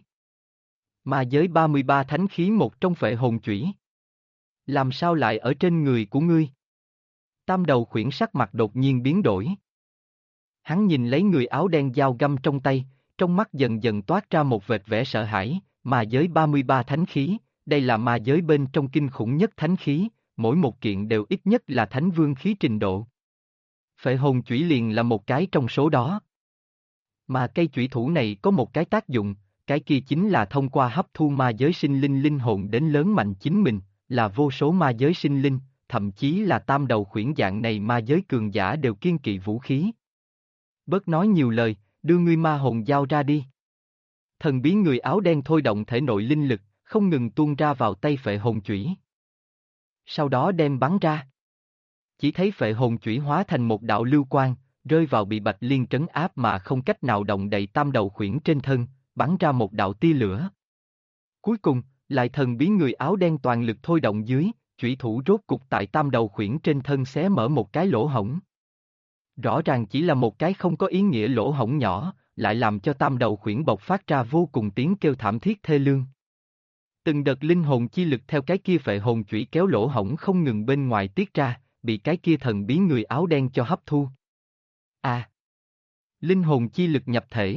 Ma giới 33 thánh khí một trong phệ hồn chủy. Làm sao lại ở trên người của ngươi? Tam đầu khuyển sắc mặt đột nhiên biến đổi. Hắn nhìn lấy người áo đen dao găm trong tay, trong mắt dần dần toát ra một vệt vẻ sợ hãi, ma giới 33 thánh khí, đây là ma giới bên trong kinh khủng nhất thánh khí, mỗi một kiện đều ít nhất là thánh vương khí trình độ. Phệ hồn chủy liền là một cái trong số đó. Mà cây chủy thủ này có một cái tác dụng, cái kia chính là thông qua hấp thu ma giới sinh linh linh hồn đến lớn mạnh chính mình, là vô số ma giới sinh linh, thậm chí là tam đầu khuyển dạng này ma giới cường giả đều kiêng kỵ vũ khí. Bớt nói nhiều lời, đưa ngươi ma hồn giao ra đi. Thần bí người áo đen thôi động thể nội linh lực, không ngừng tuôn ra vào tay phệ hồn chủy. Sau đó đem bắn ra. Chỉ thấy phệ hồn chủy hóa thành một đạo lưu quang, rơi vào bị Bạch Liên trấn áp mà không cách nào động đậy tam đầu khuyển trên thân, bắn ra một đạo tia lửa. Cuối cùng, lại thần bí người áo đen toàn lực thôi động dưới, chủy thủ rốt cục tại tam đầu khuyển trên thân xé mở một cái lỗ hổng. Rõ ràng chỉ là một cái không có ý nghĩa lỗ hổng nhỏ, lại làm cho tam đầu khuyển bộc phát ra vô cùng tiếng kêu thảm thiết thê lương. Từng đợt linh hồn chi lực theo cái kia phệ hồn chủy kéo lỗ hổng không ngừng bên ngoài tiết ra, bị cái kia thần bí người áo đen cho hấp thu. À! Linh hồn chi lực nhập thể.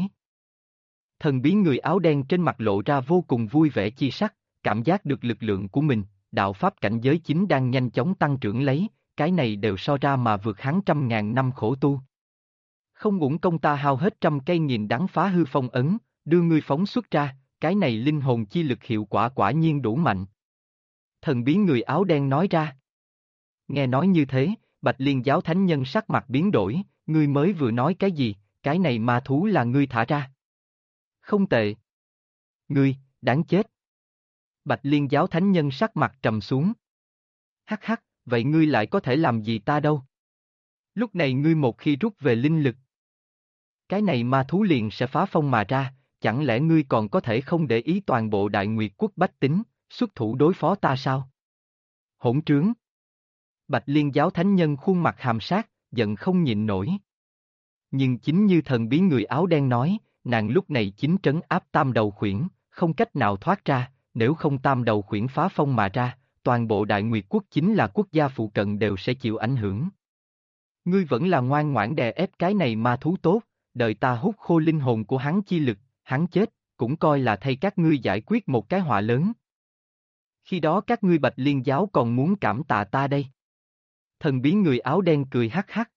Thần bí người áo đen trên mặt lộ ra vô cùng vui vẻ chi sắc, cảm giác được lực lượng của mình, đạo pháp cảnh giới chính đang nhanh chóng tăng trưởng lấy, cái này đều so ra mà vượt hắn 100.000 năm khổ tu. Không uổng công ta hao hết 100 cây nghìn đắng phá hư phong ấn, đưa ngươi phóng xuất ra, cái này linh hồn chi lực hiệu quả quả nhiên đủ mạnh. Thần bí người áo đen nói ra. Nghe nói như thế, Bạch Liên giáo thánh nhân sắc mặt biến đổi, ngươi mới vừa nói cái gì, cái này ma thú là ngươi thả ra. Không tệ. Ngươi, đáng chết. Bạch Liên giáo thánh nhân sắc mặt trầm xuống. Hắc hắc, vậy ngươi lại có thể làm gì ta đâu? Lúc này ngươi một khi rút về linh lực, cái này ma thú liền sẽ phá phong mà ra, chẳng lẽ ngươi còn có thể không để ý toàn bộ Đại Nguyệt quốc bách tính, Xuất thủ đối phó ta sao? Hỗn trướng! Bạch Liên giáo thánh nhân khuôn mặt hàm sát, giận không nhịn nổi. Nhưng chính như thần bí người áo đen nói, nàng lúc này chính trấn áp tam đầu khuyển, không cách nào thoát ra, nếu không tam đầu khuyển phá phong mà ra, toàn bộ Đại Nguyệt quốc chính là quốc gia phụ cận đều sẽ chịu ảnh hưởng. Ngươi vẫn là ngoan ngoãn đè ép cái này ma thú tốt, đợi ta hút khô linh hồn của hắn chi lực, hắn chết, cũng coi là thay các ngươi giải quyết một cái họa lớn. Khi đó các ngươi Bạch Liên giáo còn muốn cảm tạ ta đây. Thần bí người áo đen cười hắc hắc,